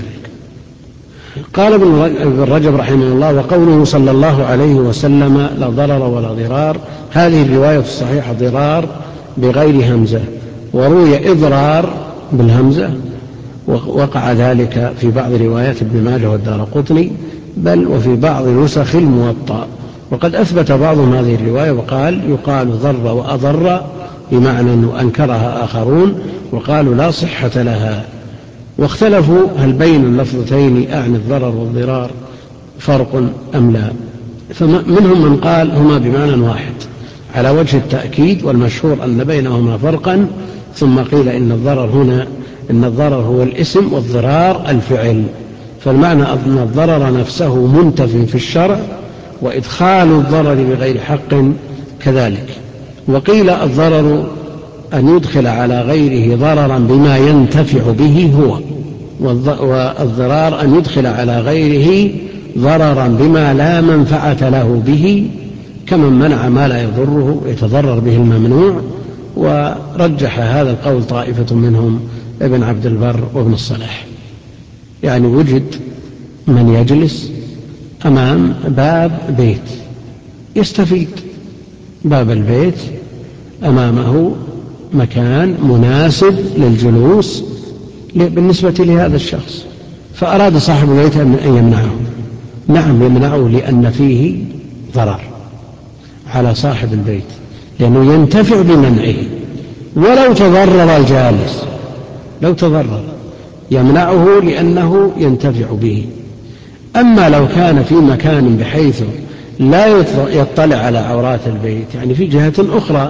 Speaker 1: قال ابن رجب رحمه الله وقوله صلى الله عليه وسلم لا ضرر ولا ضرار، هذه الرواية الصحيحة ضرار بغير همزة، وروي إضرار بالهمزة، وقع ذلك في بعض روايات ابن ماجه والدارقطني بل وفي بعض نسخ الموطأ. وقد أثبت بعضهم هذه الرواية وقال يقال ضر وأضر بمعنى أنه أنكرها آخرون وقالوا لا صحة لها. واختلفوا هل بين اللفظتين أعني الضرر والضرار فرق أم لا، فمنهم من قال هما بمعنى واحد على وجه التأكيد، والمشهور أن بينهما فرقا. ثم قيل إن الضرر هو الاسم والضرار الفعل، فالمعنى أن الضرر نفسه منتف في الشرع، وإدخال الضرر بغير حق كذلك. وقيل الضرر أن يدخل على غيره ضررا بما ينتفع به هو، والضرار أن يدخل على غيره ضررا بما لا منفعة له به، كمن منع ما لا يضره يتضرر به الممنوع. ورجح هذا القول طائفة منهم ابن عبد البر وابن الصلاح. يعني وجد من يجلس أمام باب بيت يستفيد، باب البيت أمامه مكان مناسب للجلوس بالنسبة لهذا الشخص، فأراد صاحب البيت أن يمنعه. نعم يمنعه لأن فيه ضرر على صاحب البيت، لأنه ينتفع بمنعه. ولو تضرر الجالس، لو تضرر يمنعه لأنه ينتفع به. أما لو كان في مكان بحيث لا يطلع على عورات البيت، يعني في جهة أخرى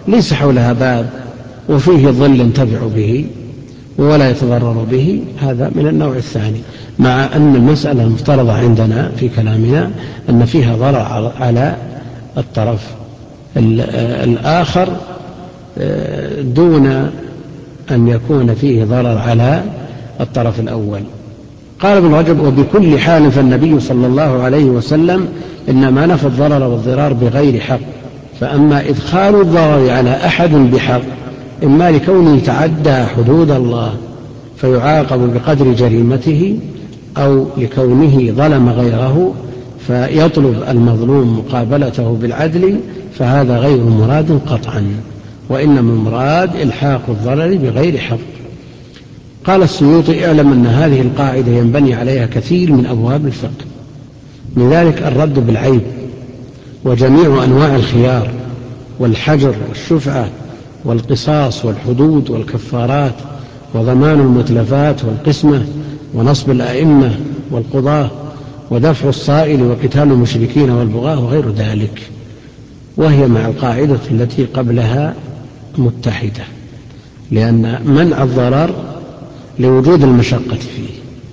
Speaker 1: ليس حولها باب وفيه ظل ينتفع به ولا يتضرر به، هذا من النوع الثاني، مع أن المسألة المفترضة عندنا في كلامنا أن فيها ضرر على الطرف الآخر دون أن يكون فيه ضرر على الطرف الأول. قال ابن رجب: وبكل حال فالنبي صلى الله عليه وسلم إنما نفى الضرر والضرار بغير حق، فأما إدخال الضرر على أحد بحق إما لكونه تعدى حدود الله فيعاقب بقدر جريمته، أو لكونه ظلم غيره فيطلب المظلوم مقابلته بالعدل، فهذا غير مراد قطعا، وإنما المراد إلحاق الضرر بغير حق. قال السيوطي: اعلم أن هذه القاعدة ينبني عليها كثير من أبواب الفقه، من ذلك الرد بالعيب، وجميع أنواع الخيار، والحجر، والشفعة، والقصاص، والحدود، والكفارات، وضمان المتلفات، والقسمة، ونصب الأئمة والقضاة، ودفع الصائل، وقتال المشركين والبغاة، وغير ذلك، وهي مع القاعدة التي قبلها متحدة، لأن منع الضرر لوجود المشقة فيه،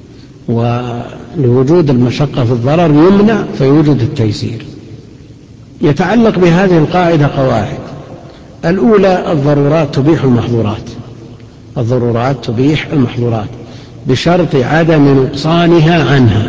Speaker 1: ولوجود المشقة في الضرر يمنع فيوجد التيسير. يتعلق بهذه القاعدة قواعد: الأولى: الضرورات تبيح المحظورات، الضرورات تبيح المحظورات بشرط عدم نقصانها عنها،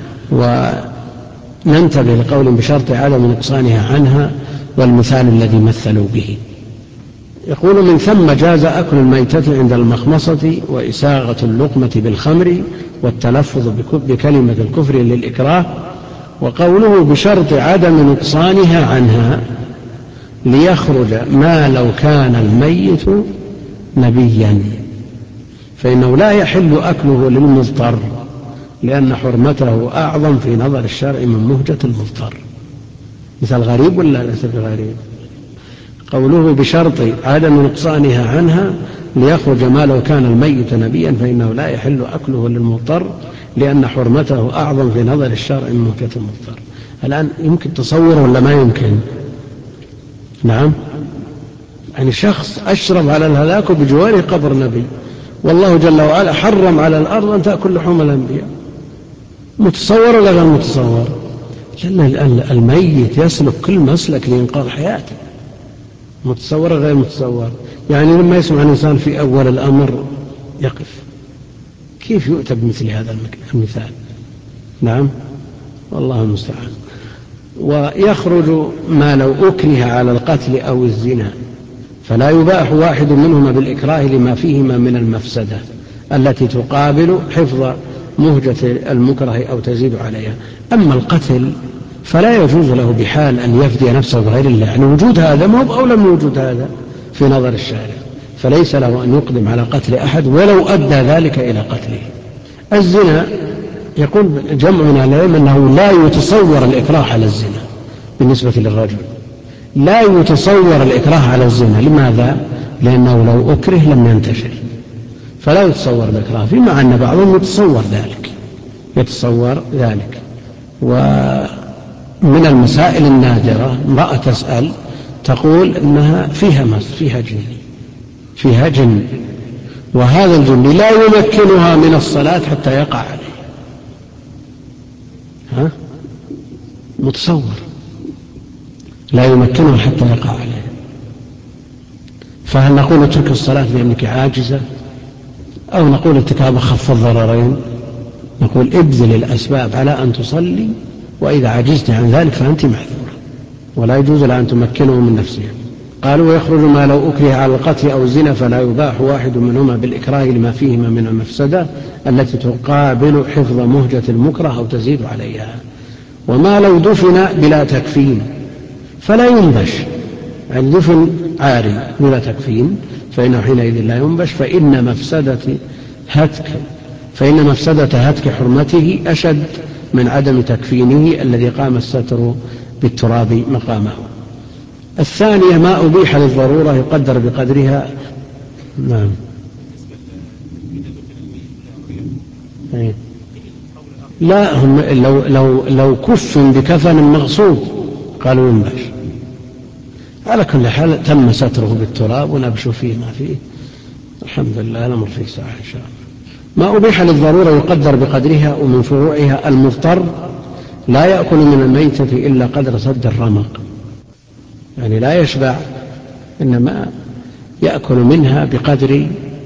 Speaker 1: وننتبه لقول بشرط عدم نقصانها عنها والمثال الذي مثلوا به. يقول: من ثم جاز أكل الميتة عند المخمصة، وإساغة اللقمة بالخمر، والتلفظ بكلمة الكفر للإكراه. وقوله بشرط عدم نقصانها عنها ليخرج ما لو كان الميت نبيا، فإنه لا يحل أكله للمضطر، لأن حرمته أعظم في نظر الشرع من مهجة المضطر. مثل غريب ولا ليس بغريب؟ قوله بشرط عدم نقصانها عنها ليخرج ما لو كان الميت نبيا، فإنه لا يحل أكله للمضطر، لأن حرمته أعظم في نظر الشرع من مهجة المضطر. الآن يمكن تصور ولا ما يمكن؟ نعم، يعني شخص أشرف على الهلاك بجواره قبر نبي، والله جل وعلا حرم على الأرض أن تأكل لحوم الأنبياء. متصور ولا غير متصور؟ لأن الميت يسلك كل مسلك لإنقاذ حياته. متصور غير متصور؟ يعني لما يسمع الإنسان في أول الأمر يقف، كيف يؤتى بمثل هذا المثال؟ نعم، والله المستعان. ويخرج ما لو أكره على القتل أو الزنا، فلا يباح واحد منهما بالإكراه لما فيهما من المفسدة التي تقابل حفظ مهجة المكره أو تزيد عليها. أما القتل فلا يجوز له بحال أن يفدي نفسه بغير الله، يعني وجود هذا ما هو أولى من وجود هذا في نظر الشارع، فليس له أن يقدم على قتل أحد ولو أدى ذلك إلى قتله. الزنا يقول جمع من العلم أنه لا يتصور الإكراه على الزنا بالنسبة للرجل، لا يتصور الإكراه على الزنا. لماذا؟ لأنه لو أكره لم ينتشر، فلا يتصور الإكراه، فيما أن بعضهم يتصور ذلك. ومن المسائل النادرة امرأة تسأل تقول إنها فيها جن، وهذا الجن لا يمكنها من الصلاة حتى يقع عليه. متصور لا يمكنها حتى يقع عليه، فهل نقول اترك الصلاة لأنك عاجزة، أو نقول ارتكاب أخف الضررين؟ نقول ابذل الأسباب على أن تصلي، وإذا عجزت عن ذلك فأنت معذورة، ولا يجوز لها أن تمكنه من نفسها. قالوا: ويخرج ما لو أكره على القتل أو الزنا، فلا يباح واحد منهما بالإكراه لما فيهما من المفسدة التي تقابل حفظ مهجة المكره أو تزيد عليها. وما لو دفن بلا تكفين فلا ينبش، يعني دفن عاري بلا تكفين فإنه حينئذ لا ينبش، فإن مفسدة هتك حرمته أشد من عدم تكفينه الذي قام الستر بالتراب مقامه. الثانية: ما أبيح للضرورة يقدر بقدرها. نعم. لا، هم لو كف بكفن مغصوب قالوا ينبش، على كل حال تم ستره بالتراب ونبش فيه ما فيه، الحمد لله، الأمر فيه ساعة إن شاء الله. ما أبيح للضرورة يقدر بقدرها، ومن فروعها المضطر لا يأكل من الميتة إلا قدر سد الرمق، يعني لا يشبع، إنما يأكل منها بقدر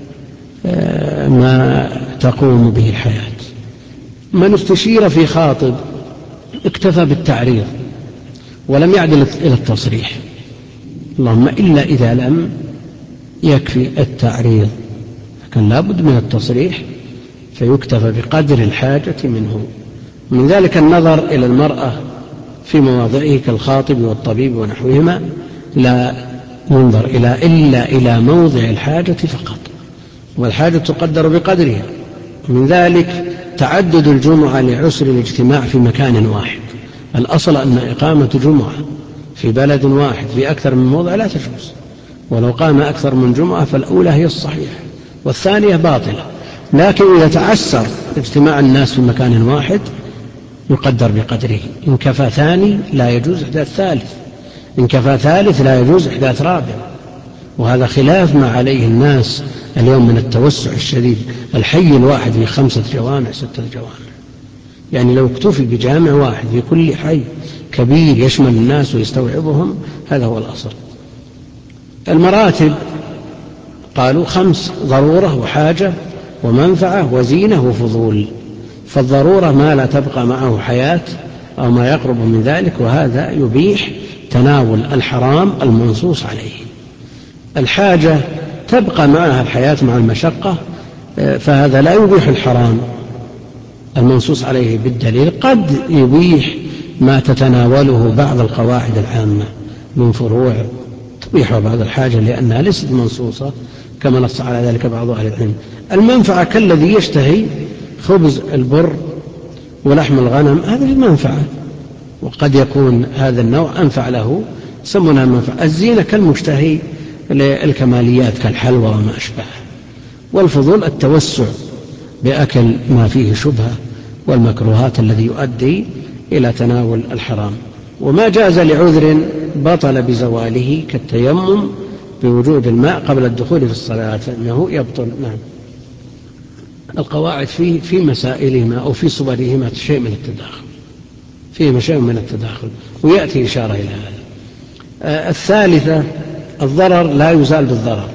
Speaker 1: ما تقوم به الحياة. من استشير في خاطب اكتفى بالتعريض ولم يعدل إلى التصريح، اللهم إلا إذا لم يكفي التعريض، لكن لا بد من التصريح، فيكتفى بقدر الحاجة منه. من ذلك النظر إلى المرأة في مواضعه كالخاطب والطبيب ونحوهما، لا ينظر إلا إلى موضع الحاجة فقط، والحاجة تقدر بقدرها. من ذلك تعدد الجمعة لعسر الاجتماع في مكان واحد. الأصل أن إقامة جمعة في بلد واحد في أكثر من موضع لا تجوز، ولو قام أكثر من جمعة فالأولى هي الصحيحة والثانية باطلة، لكن إذا تعسر اجتماع الناس في مكان واحد يقدر بقدره. إن كفى ثاني لا يجوز إحداث ثالث، إن كفى ثالث لا يجوز إحداث رابع، وهذا خلاف ما عليه الناس اليوم من التوسع الشديد. الحي الواحد في 5 جوامع 6 جوامع، يعني لو اكتفي بجامع واحد في كل حي كبير يشمل الناس ويستوعبهم، هذا هو الأصل. المراتب قالوا 5: ضرورة وحاجة ومنفعة وزينة وفضول. فالضرورة ما لا تبقى معه حياة أو ما يقرب من ذلك، وهذا يبيح تناول الحرام المنصوص عليه. الحاجة تبقى معها الحياة مع المشقة، فهذا لا يبيح الحرام المنصوص عليه بالدليل، قد يبيح ما تتناوله بعض القواعد العامة من فروع تبيح بعض الحاجة لأنها ليست منصوصة، كما نص على ذلك بعض أهل العلم. المنفعة كالذي يشتهي خبز البر ولحم الغنم، هذه المنفعة، وقد يكون هذا النوع أنفع له، سمونها المنفعة. الزينة كالمشتهي للكماليات كالحلوى وما أشبهه. والفضول التوسع بأكل ما فيه شبهة والمكروهات الذي يؤدي إلى تناول الحرام. وما جاز لعذر بطل بزواله كالتيمم بوجود الماء قبل الدخول في الصلاة فإنه يبطل. نعم. القواعد في مسائلهما أو في صورهما شيء من التداخل، فيهما شيء من التداخل، ويأتي إشارة إلى هذا. الثالثة الضرر لا يزال بالضرر.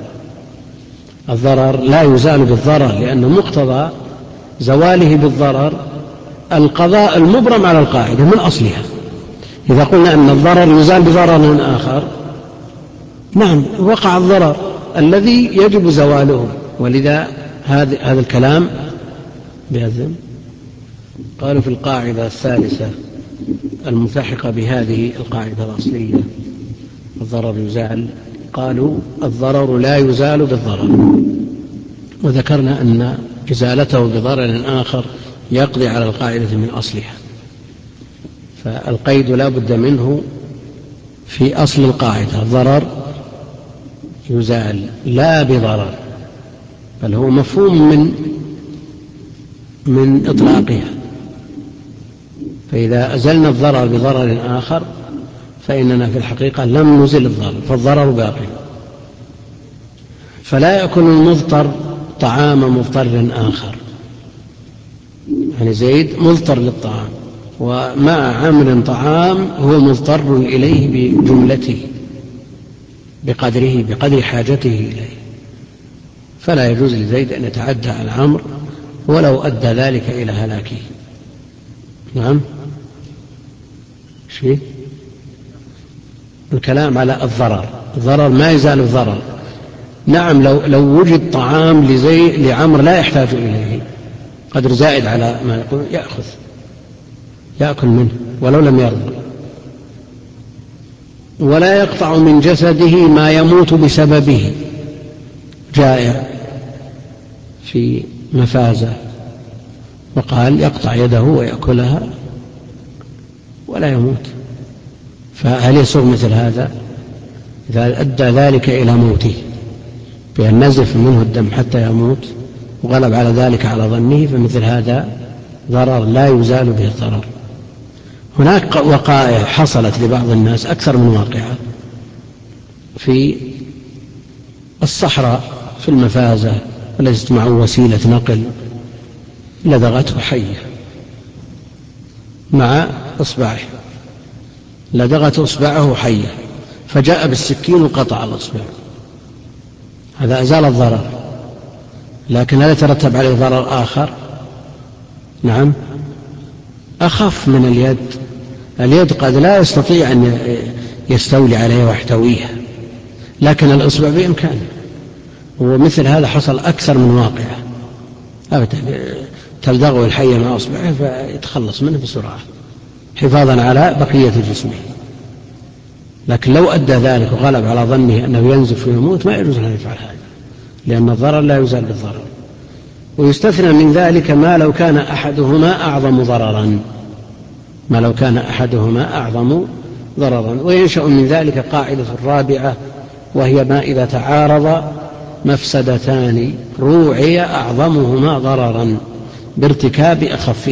Speaker 1: الضرر لا يزال بالضرر، لأن مقتضى زواله بالضرر القضاء المبرم على القاعدة من أصلها. إذا قلنا أن الضرر يزال بضرر آخر، نعم وقع الضرر الذي يجب زواله. ولذا هذا الكلام بيزن قالوا في القاعدة الثالثة الملتحقة بهذه القاعدة الأصلية الضرر يزال، قالوا الضرر لا يزال بالضرر، وذكرنا أن إزالته بضرر آخر يقضي على القاعدة من أصلها. فالقيد لا بد منه في أصل القاعدة، الضرر يزال لا بضرر، بل هو مفهوم من إطلاقها. فإذا أزلنا الضرر بضرر آخر فإننا في الحقيقة لم نزل الضرر، فالضرر باقي. فلا يأكل المضطر طعام مضطر آخر، يعني زيد مضطر للطعام ومع عمل طعام هو مضطر إليه بجملته بقدر حاجته إليه، فلا يجوز لزيد أن يتعدى على عمرو ولو أدى ذلك إلى هلاكه. نعم. شيء الكلام على الضرر ما يزال الضرر. نعم لو وجد طعام لعمر لا يحتاج إليه قدر زائد على ما يقول يأكل منه ولو لم يرضى. ولا يقطع من جسده ما يموت بسببه، جائع في مفازة وقال يقطع يده ويأكلها ولا يموت، فهل يصير مثل هذا إذا أدى ذلك إلى موته بأن نزف منه الدم حتى يموت وغلب على ذلك على ظنه، فمثل هذا ضرر لا يزال به الضرر. هناك وقائع حصلت لبعض الناس أكثر من واقعة، في الصحراء في المفازة وليست معه وسيلة نقل، لدغته حية مع إصبعه، لدغت إصبعه حية فجاء بالسكين وقطع الإصبع، هذا أزال الضرر، لكن هل يترتب عليه ضرر آخر؟ نعم، أخف من اليد. اليد قد لا يستطيع أن يستولي عليها ويحتويها، لكن الإصبع بإمكانه، ومثل هذا حصل أكثر من واقعة، أبدا تلدغه الحية مع إصبعه فيتخلص منه بسرعة حفاظا على بقية جسمه. لكن لو أدى ذلك وغلب على ظنه أنه ينزف ويموت ما يجوز أن يفعل هذا، لأن الضرر لا يزال بالضرر. ويستثنى من ذلك ما لو كان أحدهما أعظم ضررا، ما لو كان أحدهما أعظم ضررا. وينشأ من ذلك قاعدة رابعة، وهي ما إذا تعارض مفسدتان روعي أعظمهما ضررا بارتكاب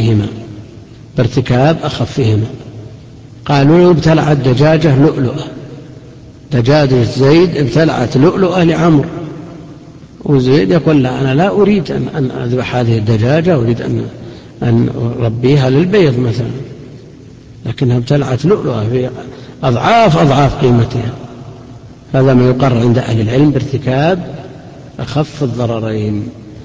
Speaker 1: أخفهما. قالوا لو ابتلعت دجاجة لؤلؤة، دجاجة زيد ابتلعت لؤلؤة لعمر، وزيد يقول لا أنا لا أريد أن أذبح هذه الدجاجة، أريد أن أربيها للبيض مثلا، لكنها ابتلعت لؤلؤة في أضعاف قيمتها. هذا ما يقر عند أهل العلم بارتكاب أخف الضررين.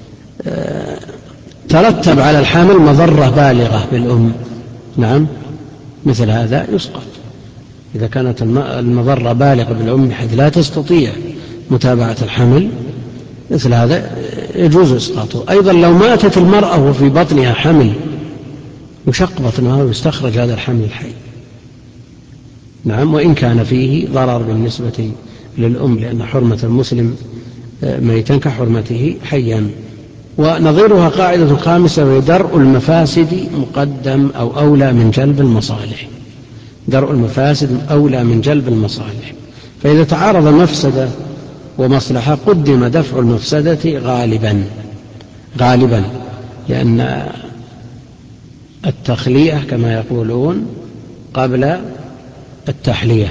Speaker 1: ترتب على الحامل مضرة بالغة بالأم، نعم، مثل هذا يسقط. إذا كانت المضرة بالغة بالأم بحيث لا تستطيع متابعة الحمل، مثل هذا يجوز إسقاطه. أيضا لو ماتت المرأة وفي بطنها حمل، يشق بطنها ويستخرج هذا الحمل الحي، نعم، وإن كان فيه ضرر بالنسبة للأم، لأن حرمة المسلم ميتا كحرمته حيا. ونظيرها قاعدة خامسة، وهي درء المفاسد مقدم أو أولى من جلب المصالح. درء المفاسد أولى من جلب المصالح، فإذا تعارض مفسدة ومصلحة قدم دفع المفسدة غالبا، لأن التخلية كما يقولون قبل التحلية.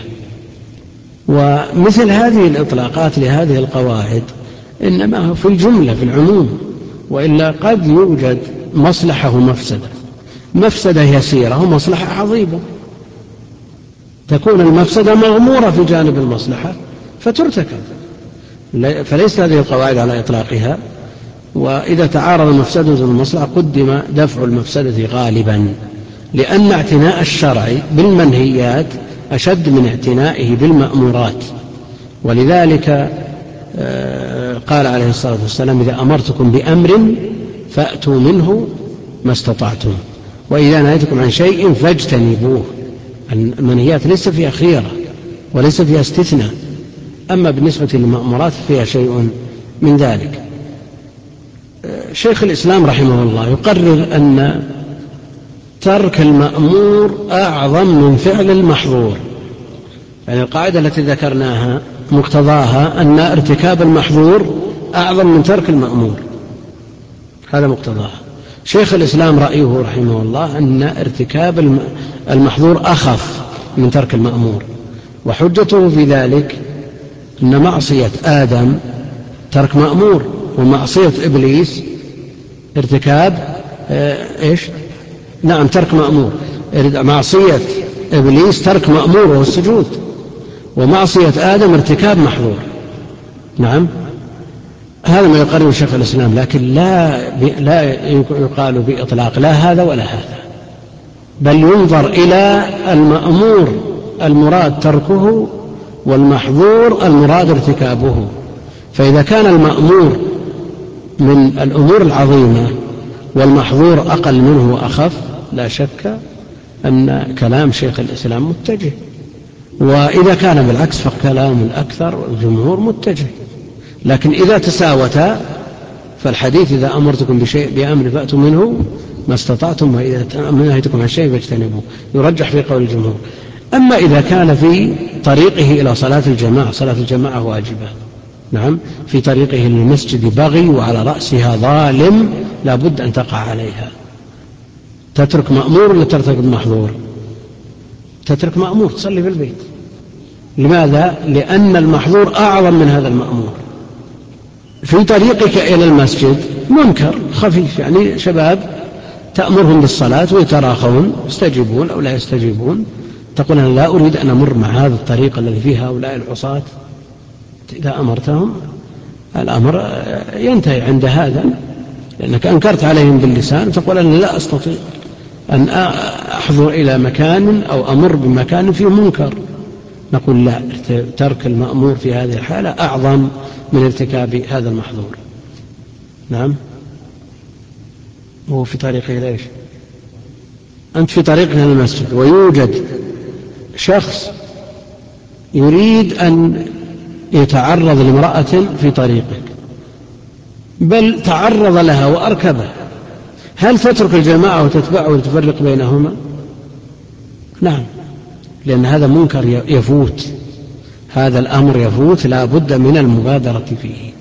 Speaker 1: ومثل هذه الإطلاقات لهذه القواعد إنما في الجملة في العموم، وإلا قد يوجد مصلحة ومفسدة، مفسدة يسيرة ومصلحة عظيمة، تكون المفسدة مغمورة في جانب المصلحة فترتكب، فليست هذه القواعد على إطلاقها. وإذا تعارض مفسدة والمصلحة قدم دفع المفسدة غالبا، لأن اعتناء الشرع بالمنهيات أشد من اعتنائه بالمأمورات. ولذلك قال عليه الصلاة والسلام: إذا أمرتكم بأمر فأتوا منه ما استطعتم، وإذا نهيتكم عن شيء فاجتنبوه. المنهيات ليس فيها خيرة وليس فيها استثناء، أما بالنسبة للمأمورات فيها شيء من ذلك. شيخ الإسلام رحمه الله يقرر أن ترك المأمور أعظم من فعل المحظور، يعني القاعدة التي ذكرناها مقتضاها أن ارتكاب المحظور أعظم من ترك المأمور، هذا مقتضاها. شيخ الإسلام رأيه رحمه الله أن ارتكاب المحظور أخف من ترك المأمور، وحجته في ذلك أن معصية آدم ترك مأمور، ومعصية إبليس ارتكاب ترك مأمور. معصية إبليس ترك مأمور وهو السجود، ومعصية آدم ارتكاب محظور، نعم. هذا ما يقرره شيخ الإسلام، لكن لا يقال بإطلاق لا هذا ولا هذا، بل ينظر إلى المأمور المراد تركه والمحظور المراد ارتكابه. فإذا كان المأمور من الأمور العظيمة والمحظور أقل منه وأخف، لا شك أن كلام شيخ الإسلام متجه. وإذا كان بالعكس فكلام الأكثر والجمهور متجه. لكن إذا تساوتا فالحديث: إذا أمرتكم بأمر فأتوا منه ما استطعتم، وإذا نهيتكم عن شيء فاجتنبوه، يرجح في قول الجمهور. أما إذا كان في طريقه إلى صلاة الجماعة واجبة، نعم، في طريقه للمسجد بغي وعلى رأسها ظالم لا بد أن تقع عليها، تترك مأمور ولا ترتكب محظور؟ تترك مأمور، تصلي في البيت، لماذا؟ لأن المحظور أعظم من هذا المأمور. في طريقك إلى المسجد منكر خفيف، يعني شباب تأمرهم بالصلاة ويتراخون يستجيبون أو لا يستجيبون، تقول أنا لا أريد أن أمر مع هذا الطريق الذي فيه هؤلاء العصاة. إذا أمرتهم الأمر ينتهي عند هذا، لأنك أنكرت عليهم باللسان، تقول أنا لا أستطيع أن أحضر إلى مكان أو أمر بمكان فيه منكر. نقول لا، ترك المأمور في هذه الحالة أعظم من ارتكاب هذا المحظور. نعم. هو في طريقه ليش؟ أنت في طريقك إلى المسجد ويوجد شخص يريد أن يتعرض لامرأة في طريقك، بل تعرض لها وأركبه، هل تترك الجماعة وتتبعه وتفرق بينهما؟ نعم، لأن هذا منكر يفوت، هذا الأمر يفوت، لا بد من المبادرة فيه.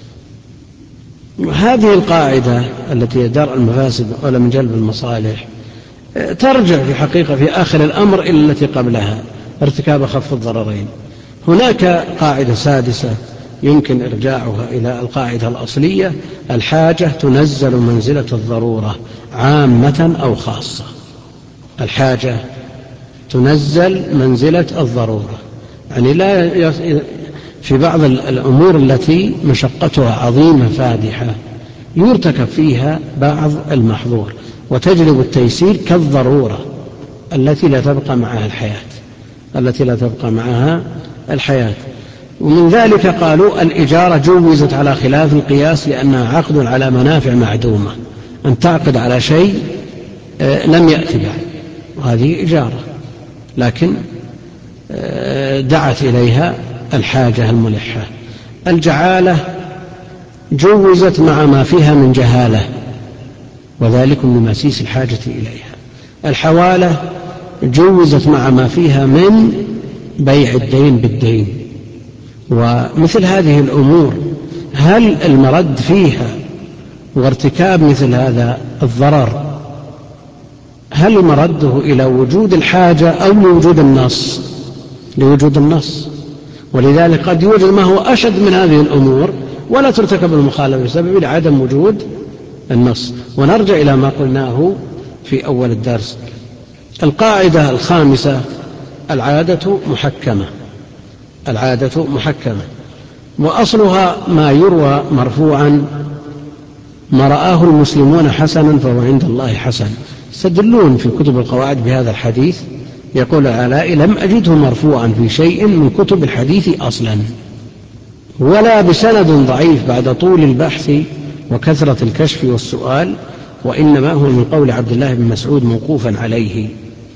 Speaker 1: هذه القاعدة التي هي درء المفاسد ولا من جلب المصالح ترجع في حقيقة في آخر الأمر إلى التي قبلها، ارتكاب خف الضررين. هناك قاعدة سادسة يمكن إرجاعها إلى القاعدة الأصلية: الحاجة تنزل منزلة الضرورة عامة أو خاصة. الحاجة تنزل منزلة الضرورة، يعني لا في بعض الأمور التي مشقتها عظيمة فادحة يرتكب فيها بعض المحظور وتجلب التيسير، كالضرورة التي لا تبقى معها الحياة. ومن ذلك قالوا الإجارة جوزت على خلاف القياس لأنها عقد على منافع معدومة، أن تعقد على شيء لم يأتي بعد، وهذه إجارة، لكن دعت إليها الحاجة الملحة. الجعالة جوزت مع ما فيها من جهالة، وذلك لمسيس الحاجة إليها. الحوالة جوزت مع ما فيها من بيع الدين بالدين. ومثل هذه الأمور هل المرد فيها وارتكاب مثل هذا الضرر هل مرده إلى وجود الحاجة أو لوجود النص؟ لوجود النص. ولذلك قد يوجد ما هو أشد من هذه الأمور ولا ترتكب المخالفة بسبب عدم وجود النص. ونرجع إلى ما قلناه في أول الدرس. القاعدة الخامسة: العادة محكمة، وأصلها ما يروى مرفوعا: ما رآه المسلمون حسنا فهو عند الله حسن. يستدلون في كتب القواعد بهذا الحديث، يقول العلاء: لم أجده مرفوعا في شيء من كتب الحديث أصلا، ولا بسند ضعيف بعد طول البحث وكثرة الكشف والسؤال، وإنما هو من قول عبد الله بن مسعود موقوفا عليه.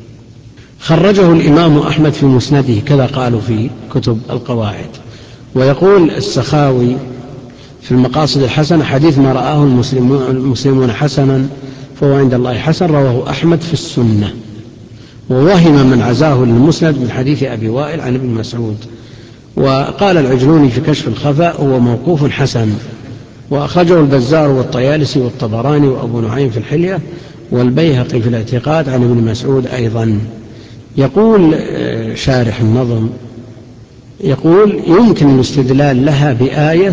Speaker 1: خرجه الإمام أحمد في مسنده، كذا قالوا في كتب القواعد. ويقول السخاوي في المقاصد الحسنة: حديث ما رآه المسلمون حسنا فهو عند الله حسن، رواه أحمد في السنة. ووهم من عزاه للمسند من حديث أبي وائل عن ابن مسعود. وقال العجلوني في كشف الخفاء: هو موقوف حسن. وأخرجه البزار والطيالسي والطبراني وأبو نعيم في الحلية والبيهقي في الاعتقاد عن ابن مسعود أيضا. يقول شارح النظم: يقول يمكن الاستدلال لها بآية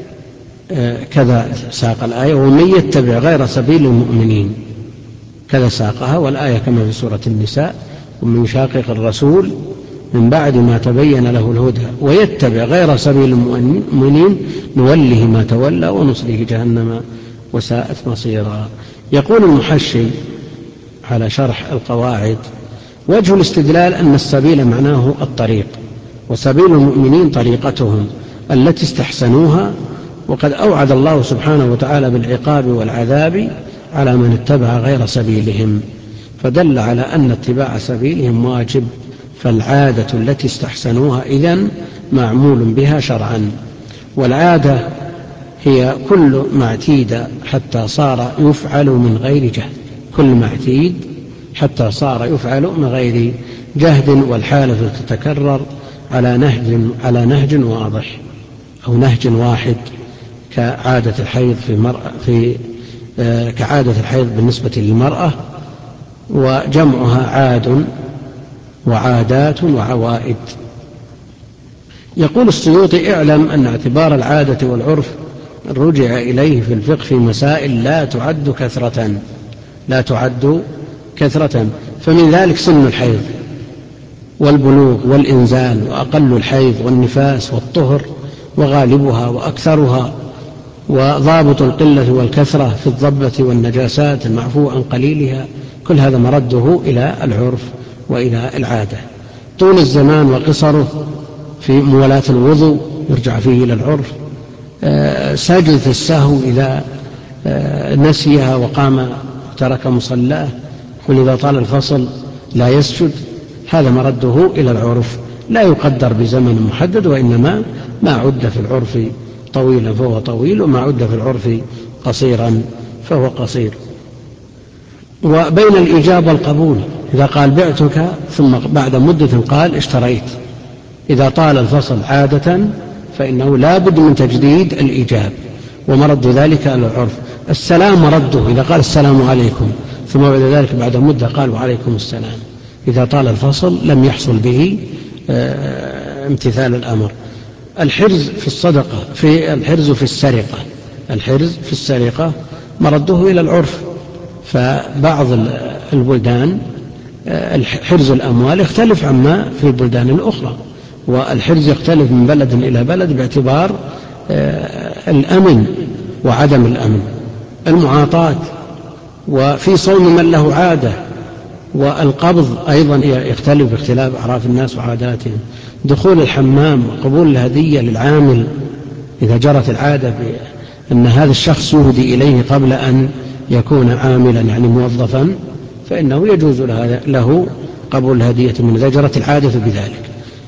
Speaker 1: كذا، ساق الآية: ومن يتبع غير سبيل المؤمنين، كذا ساقها، والآية كما في سورة النساء: ومن يشاقق الرسول من بعد ما تبين له الهدى ويتبع غير سبيل المؤمنين نوله ما تولى ونصله جهنم وساءت مصيرا. يقول المحشي على شرح القواعد: وجه الاستدلال أن السبيل معناه الطريق، وسبيل المؤمنين طريقتهم التي استحسنوها، وقد أوعد الله سبحانه وتعالى بالعقاب والعذاب على من اتبع غير سبيلهم، فدل على أن اتباع سبيلهم واجب، فالعادة التي استحسنوها إذن معمول بها شرعا. والعادة هي كل ما اعتيد حتى صار يفعل من غير جهد، كل ما اعتيد حتى صار يفعل من غير جهد، والحالة تتكرر على نهج واضح أو نهج واحد، كعادة الحيض كعادة الحيض بالنسبة للمرأة، وجمعها عاد وعادات وعوائد. يقول السيوطي: اعلم أن اعتبار العادة والعرف رجع إليه في الفقه في مسائل لا تعد كثرة، فمن ذلك سن الحيض والبلوغ والإنزال، وأقل الحيض والنفاس والطهر وغالبها وأكثرها، وضابط القلة والكثرة في الضبة والنجاسات المعفو عن قليلها. كل هذا مرده إلى العرف وإلى العادة. طول الزمان وقصره في موالاة الوضوء يرجع فيه إلى العرف. سجدة السهو إذا نسيها وقام ترك مصلاه، إذا طال الفصل لا يسجد، هذا مرده إلى العرف، لا يقدر بزمن محدد، وإنما ما عد في العرف طويلا فهو طويل، وما عد في العرف قصيرا فهو قصير. وبين الإيجاب والقبول، إذا قال بعتك ثم بعد مدة قال اشتريت، إذا طال الفصل عادة فإنه لا بد من تجديد الإيجاب، ومرد ذلك على العرف. السلام مرده إذا قال السلام عليكم ثم بعد ذلك بعد مدة قال وعليكم السلام، إذا طال الفصل لم يحصل به امتثال الأمر. الحرز في الصدقة، في الحرز في السرقة مرده إلى العرف، فبعض البلدان حرز الأموال يختلف عما في البلدان الأخرى، والحرز يختلف من بلد إلى بلد باعتبار الأمن وعدم الأمن. المعاطاة، وفي صوم من له عادة، والقبض أيضا يختلف باختلاف أعراف الناس وعاداتهم. دخول الحمام وقبول الهدية للعامل، إذا جرت العادة أن هذا الشخص يهدي إليه قبل أن يكون عاملا يعني موظفا، فإنه يجوز له قبول الهدية من إذا جرت العادة بذلك.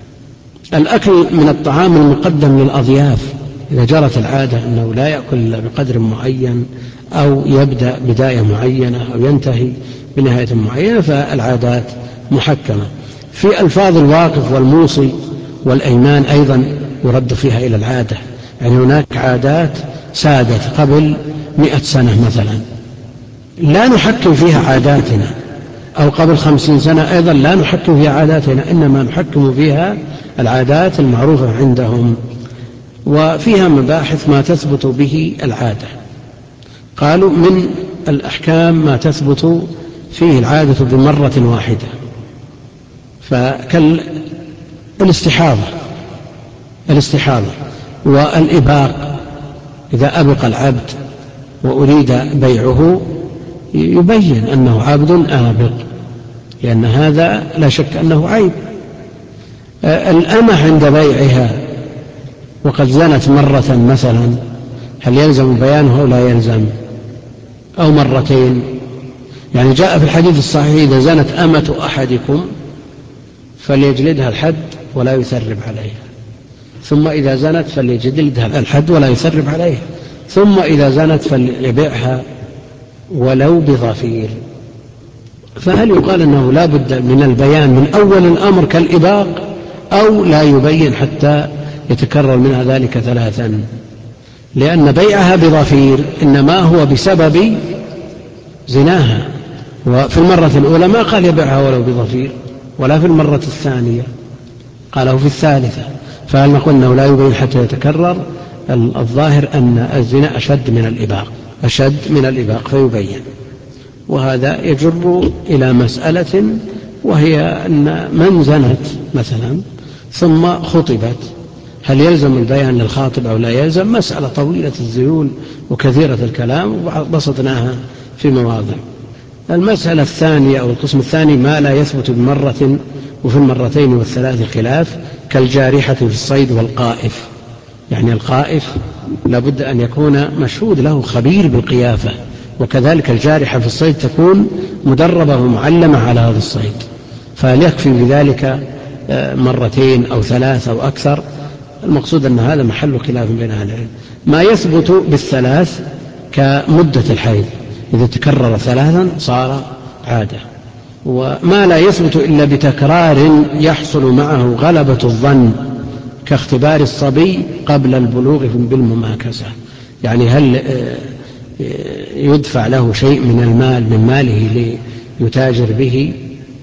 Speaker 1: الأكل من الطعام المقدم للأضياف، إذا جرت العادة أنه لا يأكل إلا بقدر معين، أو يبدأ بداية معينة أو ينتهي بنهاية معينة، فالعادات محكمة. في ألفاظ الواقف والموصي والأيمان أيضا يرد فيها إلى العادة، يعني هناك عادات سادت قبل 100 سنة مثلا لا نحكم فيها عاداتنا، أو قبل 50 سنة أيضا لا نحكم فيها عاداتنا، إنما نحكم فيها العادات المعروفة عندهم. وفيها مباحث ما تثبت به العادة. قالوا من الأحكام ما تثبت فيه العادة بمرة واحدة، فالاستحاضة والإباق، إذا أبق العبد وأريد بيعه يبين أنه عبد آبق، لأن هذا لا شك أنه عيب. الأمة عند بيعها وقد زنت مرة مثلا، هل يلزم بيانها أو لا يلزم؟ أو مرتين، يعني جاء في الحديث الصحيح إذا زنت أمة أحدكم فليجلدها الحد ولا يثرب عليها، ثم إذا زنت فليجلدها الحد ولا يثرب عليها، ثم إذا زنت فليبيعها ولو بظفير. فهل يقال أنه لا بد من البيان من أول الأمر كالإباق، أو لا يبين حتى يتكرر منها ذلك 3؟ لأن بيعها بظفير إنما هو بسبب زناها، وفي المرة الأولى ما قال يبيعها ولو بظفير، ولا في المرة الثانية، قاله في الثالثة. فهل نقول أنه لا يبين حتى يتكرر؟ الظاهر أن الزنا أشد من الإباق فيبين. وهذا يجر إلى مسألة، وهي أن من زنت مثلا ثم خطبت هل يلزم البيان للخاطب أو لا يلزم؟ مسألة طويلة الذيول وكثيرة الكلام، وبسطناها في مواضع. المسألة الثانية أو القسم الثاني ما لا يثبت بمرة، وفي المرتين والثلاث خلاف، كالجارحة في الصيد والقائف. يعني القائف لابد أن يكون مشهود له خبير بالقيافة، وكذلك الجارحة في الصيد تكون مدربة ومعلمة على هذا الصيد، فهل يكفي بذلك مرتين أو 3 أو أكثر؟ المقصود أن هذا محل خلاف بين أهل العلم. ما يثبت بالثلاث كمدة الحيض، إذا تكرر 3 صار عادة. وما لا يثبت إلا بتكرار يحصل معه غلبة الظن، كاختبار الصبي قبل البلوغ بالمماكسة، يعني هل يدفع له شيء من المال من ماله ليتاجر به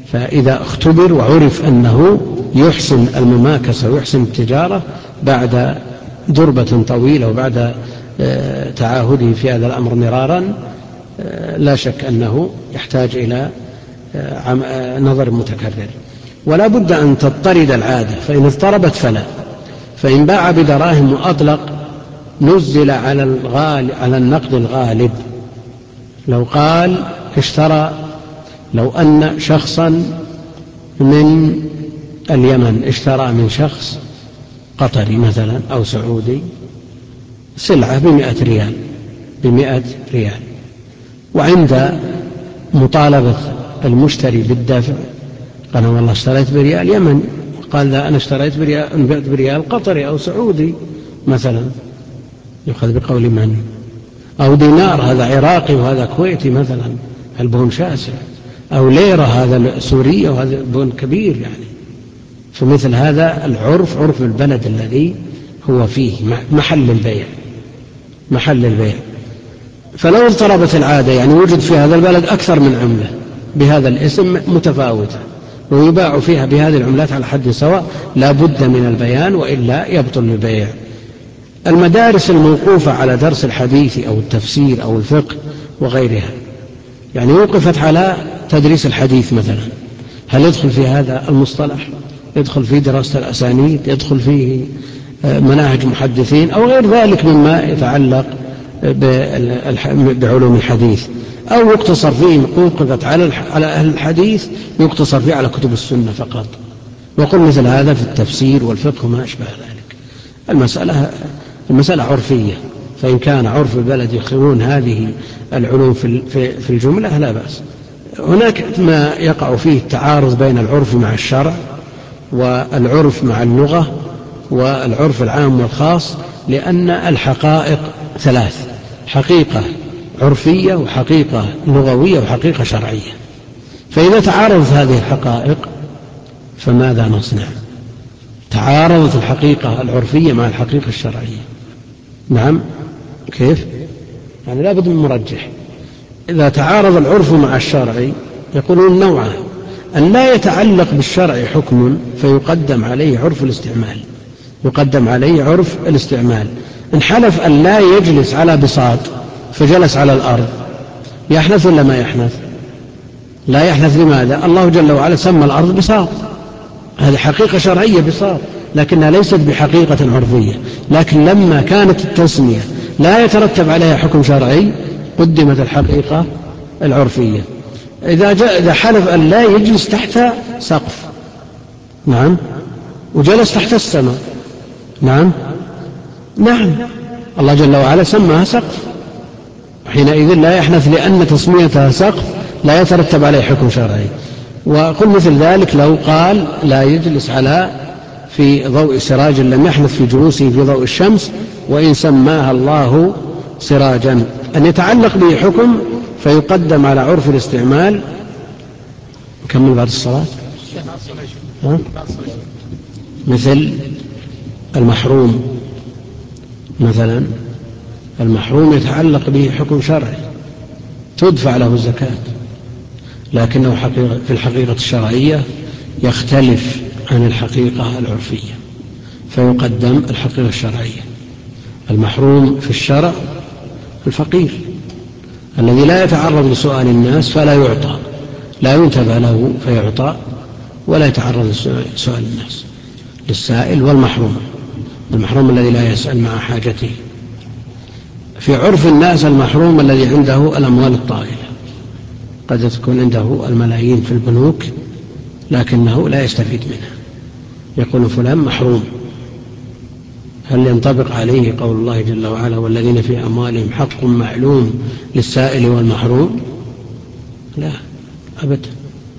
Speaker 1: فإذا اختبر وعرف أنه يحسن المماكسة ويحسن التجارة بعد دربة طويلة وبعد تعاهده في هذا الأمر مرارا، لا شك أنه يحتاج إلى نظر متكرر. ولا بد أن تضطرد العادة، فإن اضطربت فلا. فإن باع بدراهم وأطلق نزل على النقد الغالب. لو قال لو أن شخصا من اليمن اشترى من شخص قطري مثلا أو سعودي سلعة ب100 ريال، وعند مطالبة المشتري بالدفع قال والله اشتريت بريال يمني، قال لا أنا اشتريت بريال قطري أو سعودي مثلا، يؤخذ بقول من؟ أو دينار هذا عراقي وهذا كويتي مثلا، البون شاسع، أو ليرة هذا سورية وهذا بون كبير يعني. فمثل هذا العرف عرف البلد الذي هو فيه محل البيع. فلو اضطربت العادة يعني وجد في هذا البلد أكثر من عملة بهذا الاسم متفاوتة ويباع فيها بهذه العملات على حد سواء، لا بد من البيان وإلا يبطل البيع. المدارس الموقوفة على درس الحديث أو التفسير أو الفقه وغيرها، يعني وقفت على تدريس الحديث مثلا، هل يدخل في هذا المصطلح؟ يدخل في دراسة الأسانيد، يدخل فيه مناهج محدثين أو غير ذلك مما يتعلق بعلوم الحديث، أو يقتصر فيه وقفت على أهل الحديث يقتصر فيه على كتب السنة فقط، وقل مثل هذا في التفسير والفقه وما أشبه ذلك. المسألة عرفية، فإن كان عرف البلد يخيرون هذه العلوم في الجملة لا بأس. هناك ما يقع فيه التعارض بين العرف مع الشرع والعرف مع اللغة والعرف العام والخاص، لأن الحقائق 3: حقيقة عرفية وحقيقة لغوية وحقيقة شرعية. فإذا تعارضت هذه الحقائق فماذا نصنع؟ تعارضت الحقيقة العرفية مع الحقيقة الشرعية، نعم كيف؟ يعني لا بد من مرجح. إذا تعارض العرف مع الشرع يقولون نوعان: أن لا يتعلق بالشرع حكم فيقدم عليه عرف الاستعمال، إن حلف أن لا يجلس على بساط فجلس على الأرض يحنث ولا ما يحنث؟ لا يحنث. لماذا؟ الله جل وعلا سمى الأرض بساط، هذه حقيقة شرعية بساط، لكنها ليست بحقيقة عرفية. لكن لما كانت التسمية لا يترتب عليها حكم شرعي قدمت الحقيقة العرفية. إذا حلف أن لا يجلس تحت سقف، نعم، وجلس تحت السماء، نعم، الله جل وعلا سماها سقف، حينئذ لا يحنث، لأن تسميتها سقف لا يترتب عليه حكم شرعي. وقل مثل ذلك لو قال لا يجلس في ضوء سراج لم يحنث في جلوسه في ضوء الشمس، وإن سماها الله سراجا، أن يتعلق به حكم فيقدم على عرف الاستعمال. نكمل بعد الصلاة. مثل المحروم مثلا، المحروم يتعلق به حكم شرعي تدفع له الزكاة، لكنه في الحقيقة الشرعية يختلف عن الحقيقة العرفية فيقدم الحقيقة الشرعية. المحروم في الشرع الفقير الذي لا يتعرض لسؤال الناس فلا يعطى، لا ينتبه له فيعطى ولا يتعرض لسؤال الناس، للسائل والمحروم. المحروم الذي لا يسأل مع حاجته. في عرف الناس المحروم الذي عنده الأموال الطائلة، قد تكون عنده الملايين في البنوك لكنه لا يستفيد منها، يقول فلان محروم. هل ينطبق عليه قول الله جل وعلا والذين في أموالهم حق معلوم للسائل والمحروم؟ لا أبدا.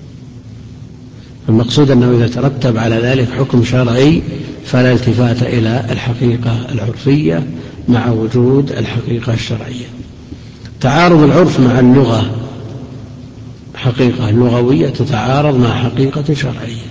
Speaker 1: المقصود أنه إذا ترتب على ذلك حكم شرعي فلا التفات إلى الحقيقة العرفية مع وجود الحقيقة الشرعية. تعارض العرف مع اللغة، حقيقة لغوية تتعارض مع حقيقة شرعية.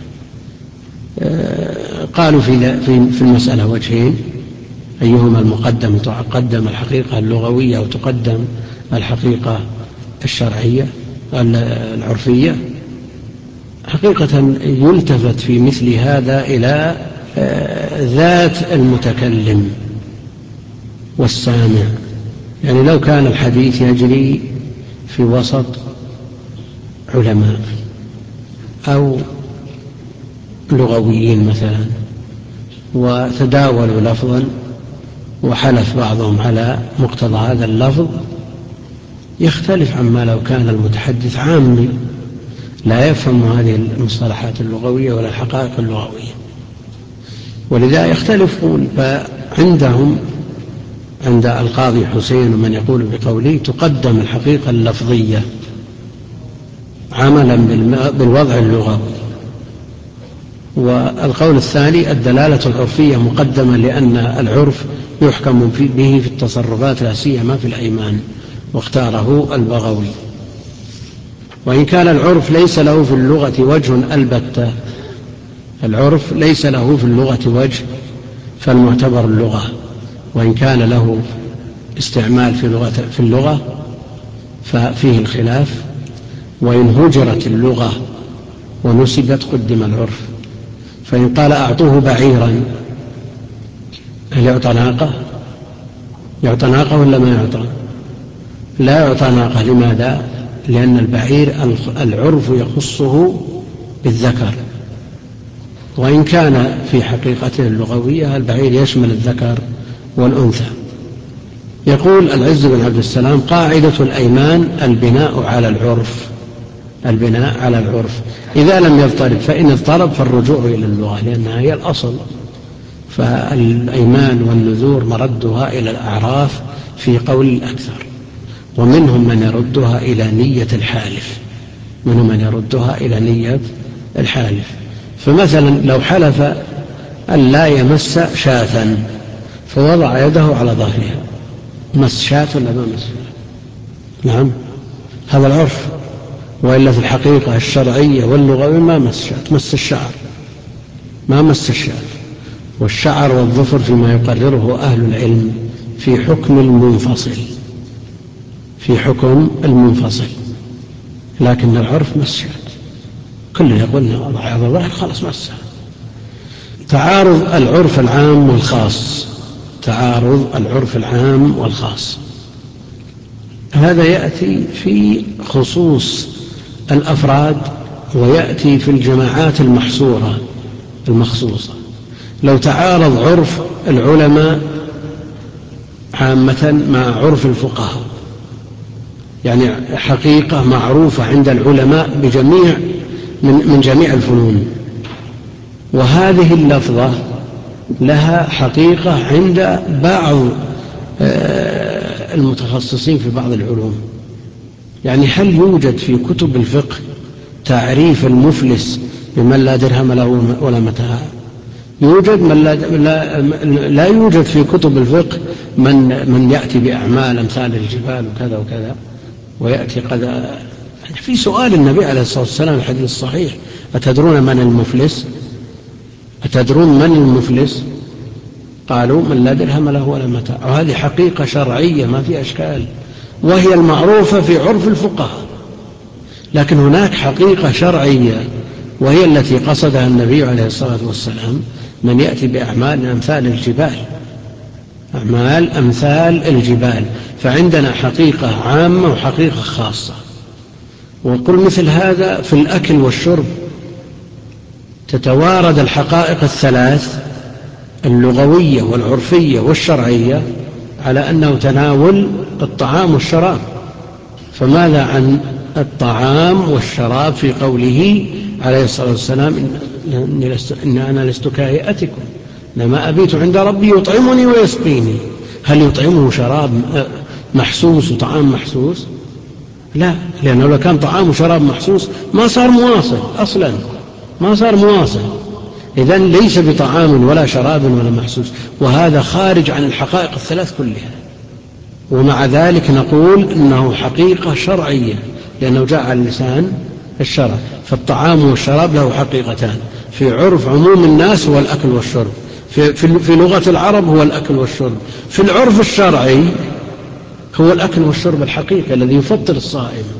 Speaker 1: قالوا في المسألة وجهين: أيهما المقدم، تقدم الحقيقة اللغوية أو تقدم الحقيقة الشرعية العرفية؟ حقيقة يلتفت في مثل هذا إلى ذات المتكلم والسامع. يعني لو كان الحديث يجري في وسط علماء أو لغويين مثلا وتداولوا لفظا وحلف بعضهم على مقتضى هذا اللفظ، يختلف عما لو كان المتحدث عامي لا يفهم هذه المصطلحات اللغوية ولا الحقائق اللغوية، ولذا يختلفون. فعندهم عند القاضي حسين ومن يقول بقوله تقدم الحقيقة اللفظية عملا بالوضع اللغوي، والقول الثاني الدلالة العرفية مقدمة لأن العرف يحكم به في التصرفات لا سيما في الأيمان، واختاره البغوي. وإن كان العرف ليس له في اللغة وجه البتة، العرف ليس له في اللغة وجه فالمعتبر اللغة، وإن كان له استعمال في اللغة ففيه الخلاف. وإن هجرت اللغة ونسبت قدم العرف. فإن قال أعطوه بعيرا، هل يعطى ناقة؟ يعطى ناقة ولا ما يعطى؟ لا يعطى ناقة. لماذا؟ لأن البعير العرف يخصه بالذكر، وإن كان في حقيقته اللغوية البعير يشمل الذكر والأنثى. يقول العز بن عبد السلام قاعدة الأيمان البناء على العرف، البناء على العرف إذا لم يضطرب، فإن اضطرب فالرجوع إلى اللغة لأنها هي الأصل. فالأيمان والنذور مردها إلى الأعراف في قول الأكثر، ومنهم من يردها إلى نية الحالف، منهم من يردها إلى نية الحالف. فمثلا لو حلف أن لا يمس شاة فوضع يده على ظهرها، مس شاة ولا ما مس؟ نعم، هذا العرف. وإلا في الحقيقة الشرعية واللغوية ما مس شاة، مس الشعر، ما مس الشاة. والشعر والظفر فيما يقرره أهل العلم في حكم المنفصل، في حكم المنفصل، لكن العرف مس شاة، كل يقول وضع على ظهر خلاص مسها. تعارض العرف العام والخاص، تعارض العرف العام والخاص، هذا يأتي في خصوص الأفراد ويأتي في الجماعات المحصورة المخصوصة. لو تعارض عرف العلماء عامة مع عرف الفقهاء، يعني حقيقة معروفة عند العلماء بجميع من جميع الفنون، وهذه اللفظة لها حقيقة عند بعض المتخصصين في بعض العلوم. يعني هل يوجد في كتب الفقه تعريف المفلس بمن لا درهم له ولا متاع؟ يوجد من لا يوجد في كتب الفقه من يأتي بأعمال أمثال الجبال وكذا وكذا ويأتي قد في سؤال النبي عليه الصلاة والسلام الحديث الصحيح أتدرون من المفلس؟ أتدرون من المفلس؟ قالوا من لا درهم له ولا متاع. وهذه حقيقة شرعية ما في أشكال، وهي المعروفة في عرف الفقهاء. لكن هناك حقيقة شرعية وهي التي قصدها النبي عليه الصلاة والسلام، من يأتي بأعمال أمثال الجبال، أعمال أمثال الجبال. فعندنا حقيقة عامة وحقيقة خاصة. وقل مثل هذا في الأكل والشرب تتوارد الحقائق الثلاث اللغوية والعرفية والشرعية على أنه تناول الطعام والشراب. فماذا عن الطعام والشراب في قوله عليه الصلاة والسلام إن أنا لست كهيئتكم إنما أبيت عند ربي يطعمني ويسقيني؟ هل يطعمه شراب محسوس وطعام محسوس؟ لا، لأنه لو كان طعام وشراب محسوس ما صار مواصل أصلا، ما صار مواصل. إذن ليس بطعام ولا شراب ولا محسوس، وهذا خارج عن الحقائق الثلاث كلها. ومع ذلك نقول إنه حقيقة شرعية لأنه جاء على لسان الشرع. فالطعام والشراب له حقيقتان، في عرف عموم الناس هو الأكل والشرب، في لغة العرب هو الأكل والشرب، في العرف الشرعي هو الأكل والشرب الحقيقي الذي يفطر الصائم.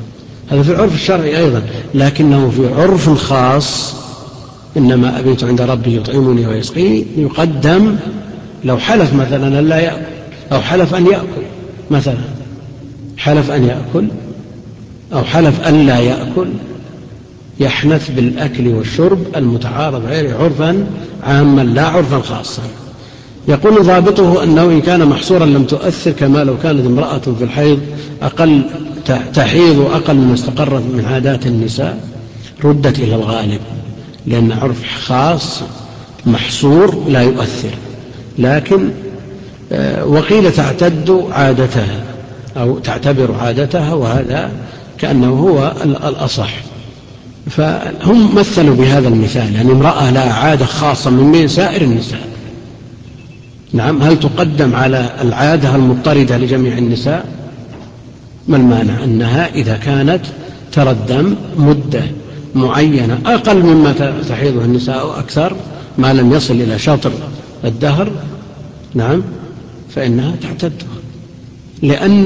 Speaker 1: هذا في العرف الشرعي أيضا، لكنه في عرف خاص إنما أبيت عند ربي يطعمني ويسقيني يقدم. لو حلف مثلا أن لا يأكل أو حلف أن يأكل مثلا، حلف أن يأكل أو حلف أن لا يأكل، يحنث بالأكل والشرب المتعارض غير عرفا عاما لا عرفا خاصا. يقول ضابطه أنه إن كان محصورا لم تؤثر، كما لو كانت امرأة في الحيض أقل تحيض أقل مما استقرت من عادات النساء ردت إلى الغالب، لأن عرف خاص محصور لا يؤثر. لكن وقيل تعتد عادتها أو تعتبر عادتها، وهذا كأنه هو الأصح. فهم مثلوا بهذا المثال، يعني امرأة لها عادة خاصة من بين سائر النساء، نعم، هل تقدم على العادة المضطردة لجميع النساء؟ ما المانع أنها إذا كانت ترى الدم مدة معينة أقل مما تحيضه النساء أو أكثر، ما لم يصل إلى شطر الدهر، نعم، فإنها تعتده، لأن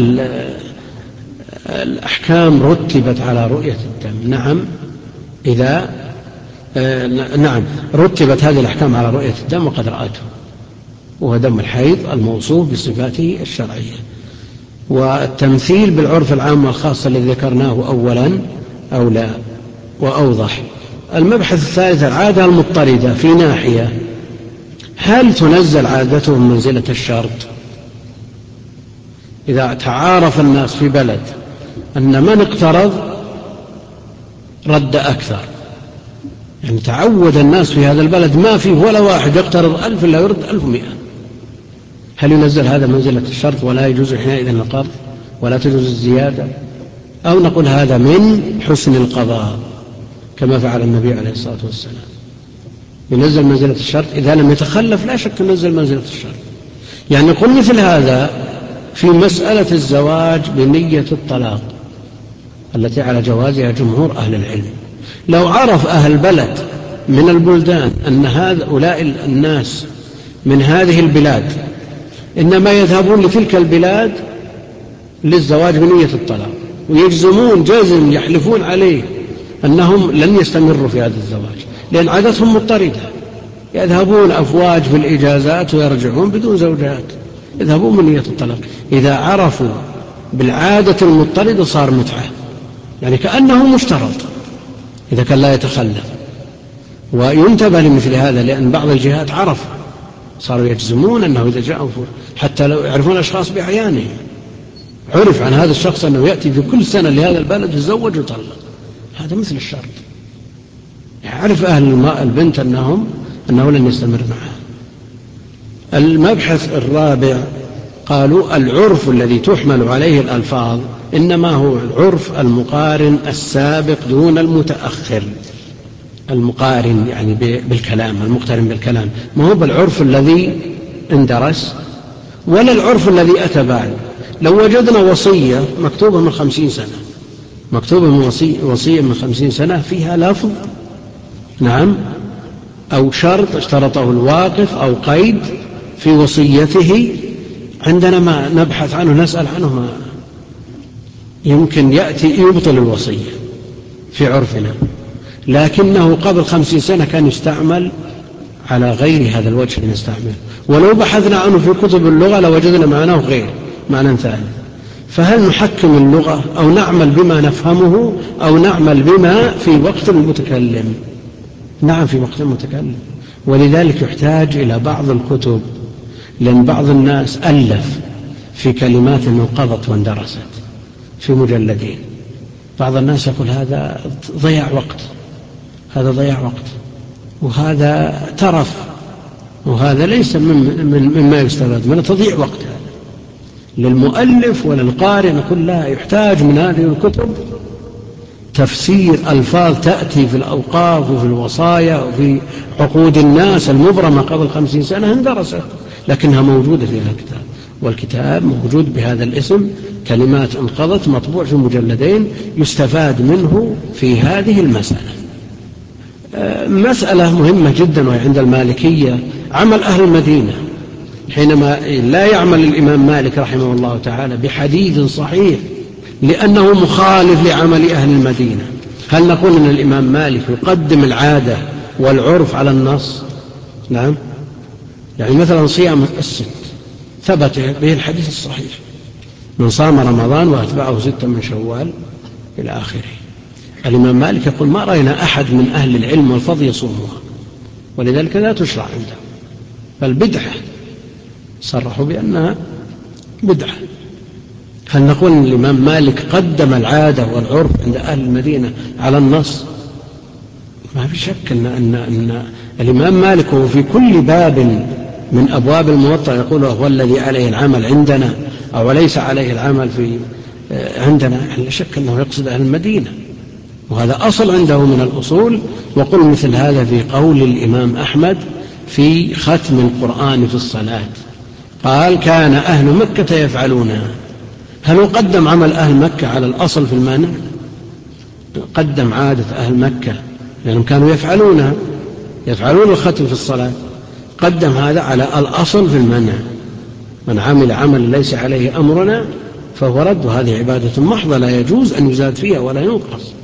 Speaker 1: الأحكام رتبت على رؤية الدم. نعم رتبت هذه الأحكام على رؤية الدم وقد رأته، وهو دم الحيض الموصوف بصفاته الشرعية. والتمثيل بالعرف العام والخاص الذي ذكرناه أولا أولى وأوضح. المبحث الثالث العادة المضطردة، في ناحية هل تنزل عادتهم منزلة الشرط؟ إذا تعارف الناس في بلد أن من اقترض رد أكثر، يعني تعود الناس في هذا البلد ما فيه ولا واحد يقترض 1000 إلا يرد 1100، هل ينزل هذا منزلة الشرط ولا يجوز حينئذ القرض ولا تجوز الزيادة؟ أو نقول هذا من حسن القضاء كما فعل النبي عليه الصلاة والسلام، ينزل منزلة الشرط إذا لم يتخلف، لا شك ينزل منزلة الشرط. يعني نقول مثل هذا في مسألة الزواج بنية الطلاق التي على جوازها جمهور أهل العلم، لو عرف أهل بلد من البلدان أن هؤلاء الناس من هذه البلاد إنما يذهبون لتلك البلاد للزواج بنية الطلاق، ويجزمون جزم يحلفون عليه أنهم لن يستمروا في هذا الزواج لأن عادتهم مضطردة، يذهبون أفواج في الإجازات ويرجعون بدون زوجات، يذهبون بنية الطلاق. إذا عرفوا بالعادة المضطردة صار متعة، يعني كأنه مشترط إذا كان لا يتخلف. وينتبه لمثل هذا، لأن بعض الجهات عرف صاروا يجزمون أنه إذا جاءوا حتى لو يعرفون أشخاص بعيانهم، عرف عن هذا الشخص أنه يأتي في كل سنة لهذا البلد يتزوج ويطلق، هذا مثل الشرط، يعرف أهل البنت أنه لن يستمر معها. المبحث الرابع قالوا العرف الذي تحمل عليه الألفاظ إنما هو العرف المقارن السابق دون المتأخر، المقارن يعني بالكلام، المقترن بالكلام، ما هو بالعرف الذي اندرس ولا العرف الذي أتى بعد. لو وجدنا وصية مكتوبة من 50 سنة، مكتوبة من وصية من 50 سنة فيها لفظ، نعم، أو شرط اشترطه الواقف أو قيد في وصيته، عندنا ما نبحث عنه نسأل عنه، ما يمكن يأتي يبطل الوصية في عرفنا، لكنه قبل 50 سنة كان يستعمل على غير هذا الوجه اللي نستعمل، ولو بحثنا عنه في كتب اللغة لوجدنا معناه غير معنى ثاني. فهل نحكم اللغة أو نعمل بما نفهمه أو نعمل بما في وقت المتكلم؟ نعم في وقت المتكلم. ولذلك يحتاج إلى بعض الكتب، لأن بعض الناس ألف في كلمات انقضت واندرست في مجلدين، بعض الناس يقول هذا ضياع وقت، هذا ضياع وقت، وهذا ترف، وهذا ليس مما يستفاد من تضييع وقت. هذا للمؤلف وللقارئ كلها يحتاج من هذه الكتب تفسير ألفاظ تأتي في الأوقاف وفي الوصايا وفي عقود الناس المبرمة قبل 50 سنة اندرست، لكنها موجودة في هذا الكتاب، والكتاب موجود بهذا الاسم، كلمات انقضت، مطبوع في مجلدين، يستفاد منه في هذه المسألة. مسألة مهمة جدا وهي عند المالكية عمل أهل المدينة، حينما لا يعمل الإمام مالك رحمه الله تعالى بحديث صحيح لأنه مخالف لعمل أهل المدينة. هل نقول أن الإمام مالك يقدم العادة والعرف على النص؟ نعم. يعني مثلا صيام الست ثبت به الحديث الصحيح: من صام رمضان وأتبعه 6 من شوال إلى آخره. الإمام مالك يقول: ما رأينا أحد من أهل العلم والفضل يصومها، ولذلك لا تشرع عنده، بل بدعة، صرحوا بأنها بدعة. هل نقول أن الإمام مالك قدم العادة والعرف عند أهل المدينة على النص؟ ما في شك أن الإمام مالك هو في كل باب من أبواب الموطأ يقول: هو الذي عليه العمل عندنا أو ليس عليه العمل عندنا. لا شك أنه يقصد أهل المدينة، وهذا أصل عنده من الأصول. وقل مثل هذا في قول الإمام أحمد في ختم القرآن في الصلاة، قال: كان أهل مكة يفعلونها. هل قدم عمل أهل مكة على الأصل في المانع؟ قدم عادة أهل مكة لأنهم كانوا يفعلون الختم في الصلاة، قدم هذا على الأصل في المنع: من عمل عمل ليس عليه أمرنا فهو رد. وهذه عبادة محضة لا يجوز أن يزاد فيها ولا ينقص.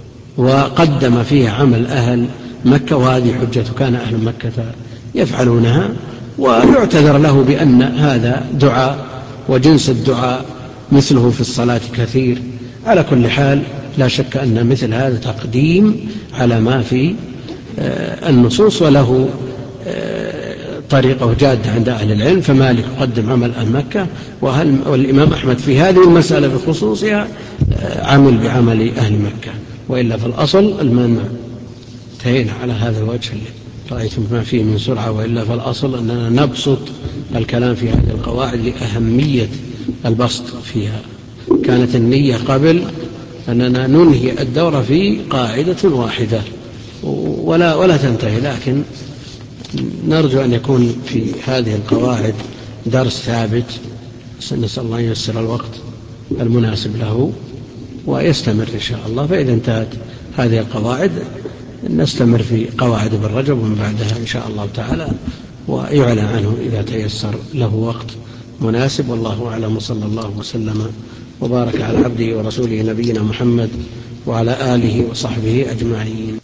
Speaker 1: وقدم فيها عمل أهل مكة، وهذه حجة كان أهل مكة يفعلونها، ويعتذر له بأن هذا دعاء، وجنس الدعاء مثله في الصلاة كثير. على كل حال لا شك أن مثل هذا تقديم على ما في النصوص، وله طريقة جادة عند أهل العلم. فمالك قدم عمل أهل مكة، والإمام أحمد في هذه المسألة بخصوصها عمل بعمل أهل مكة، وإلا في الأصل المنع. انتهينا على هذا الوجه اللي رأيتم ما فيه من سرعة، وإلا في الأصل أننا نبسط الكلام في هذه القواعد لأهمية البسط فيها. كانت النية قبل أننا ننهي الدورة في قاعدة واحدة ولا تنتهي، لكن نرجو أن يكون في هذه القواعد درس ثابت. نسأل الله أن ييسر الوقت المناسب له ويستمر إن شاء الله. فإذا انتهت هذه القواعد نستمر في قواعد ابن رجب ومن بعدها إن شاء الله تعالى، ويعلن عنه إذا تيسر له وقت مناسب. والله أعلم، صلى الله وسلم وبارك على عبده ورسوله نبينا محمد وعلى آله وصحبه أجمعين.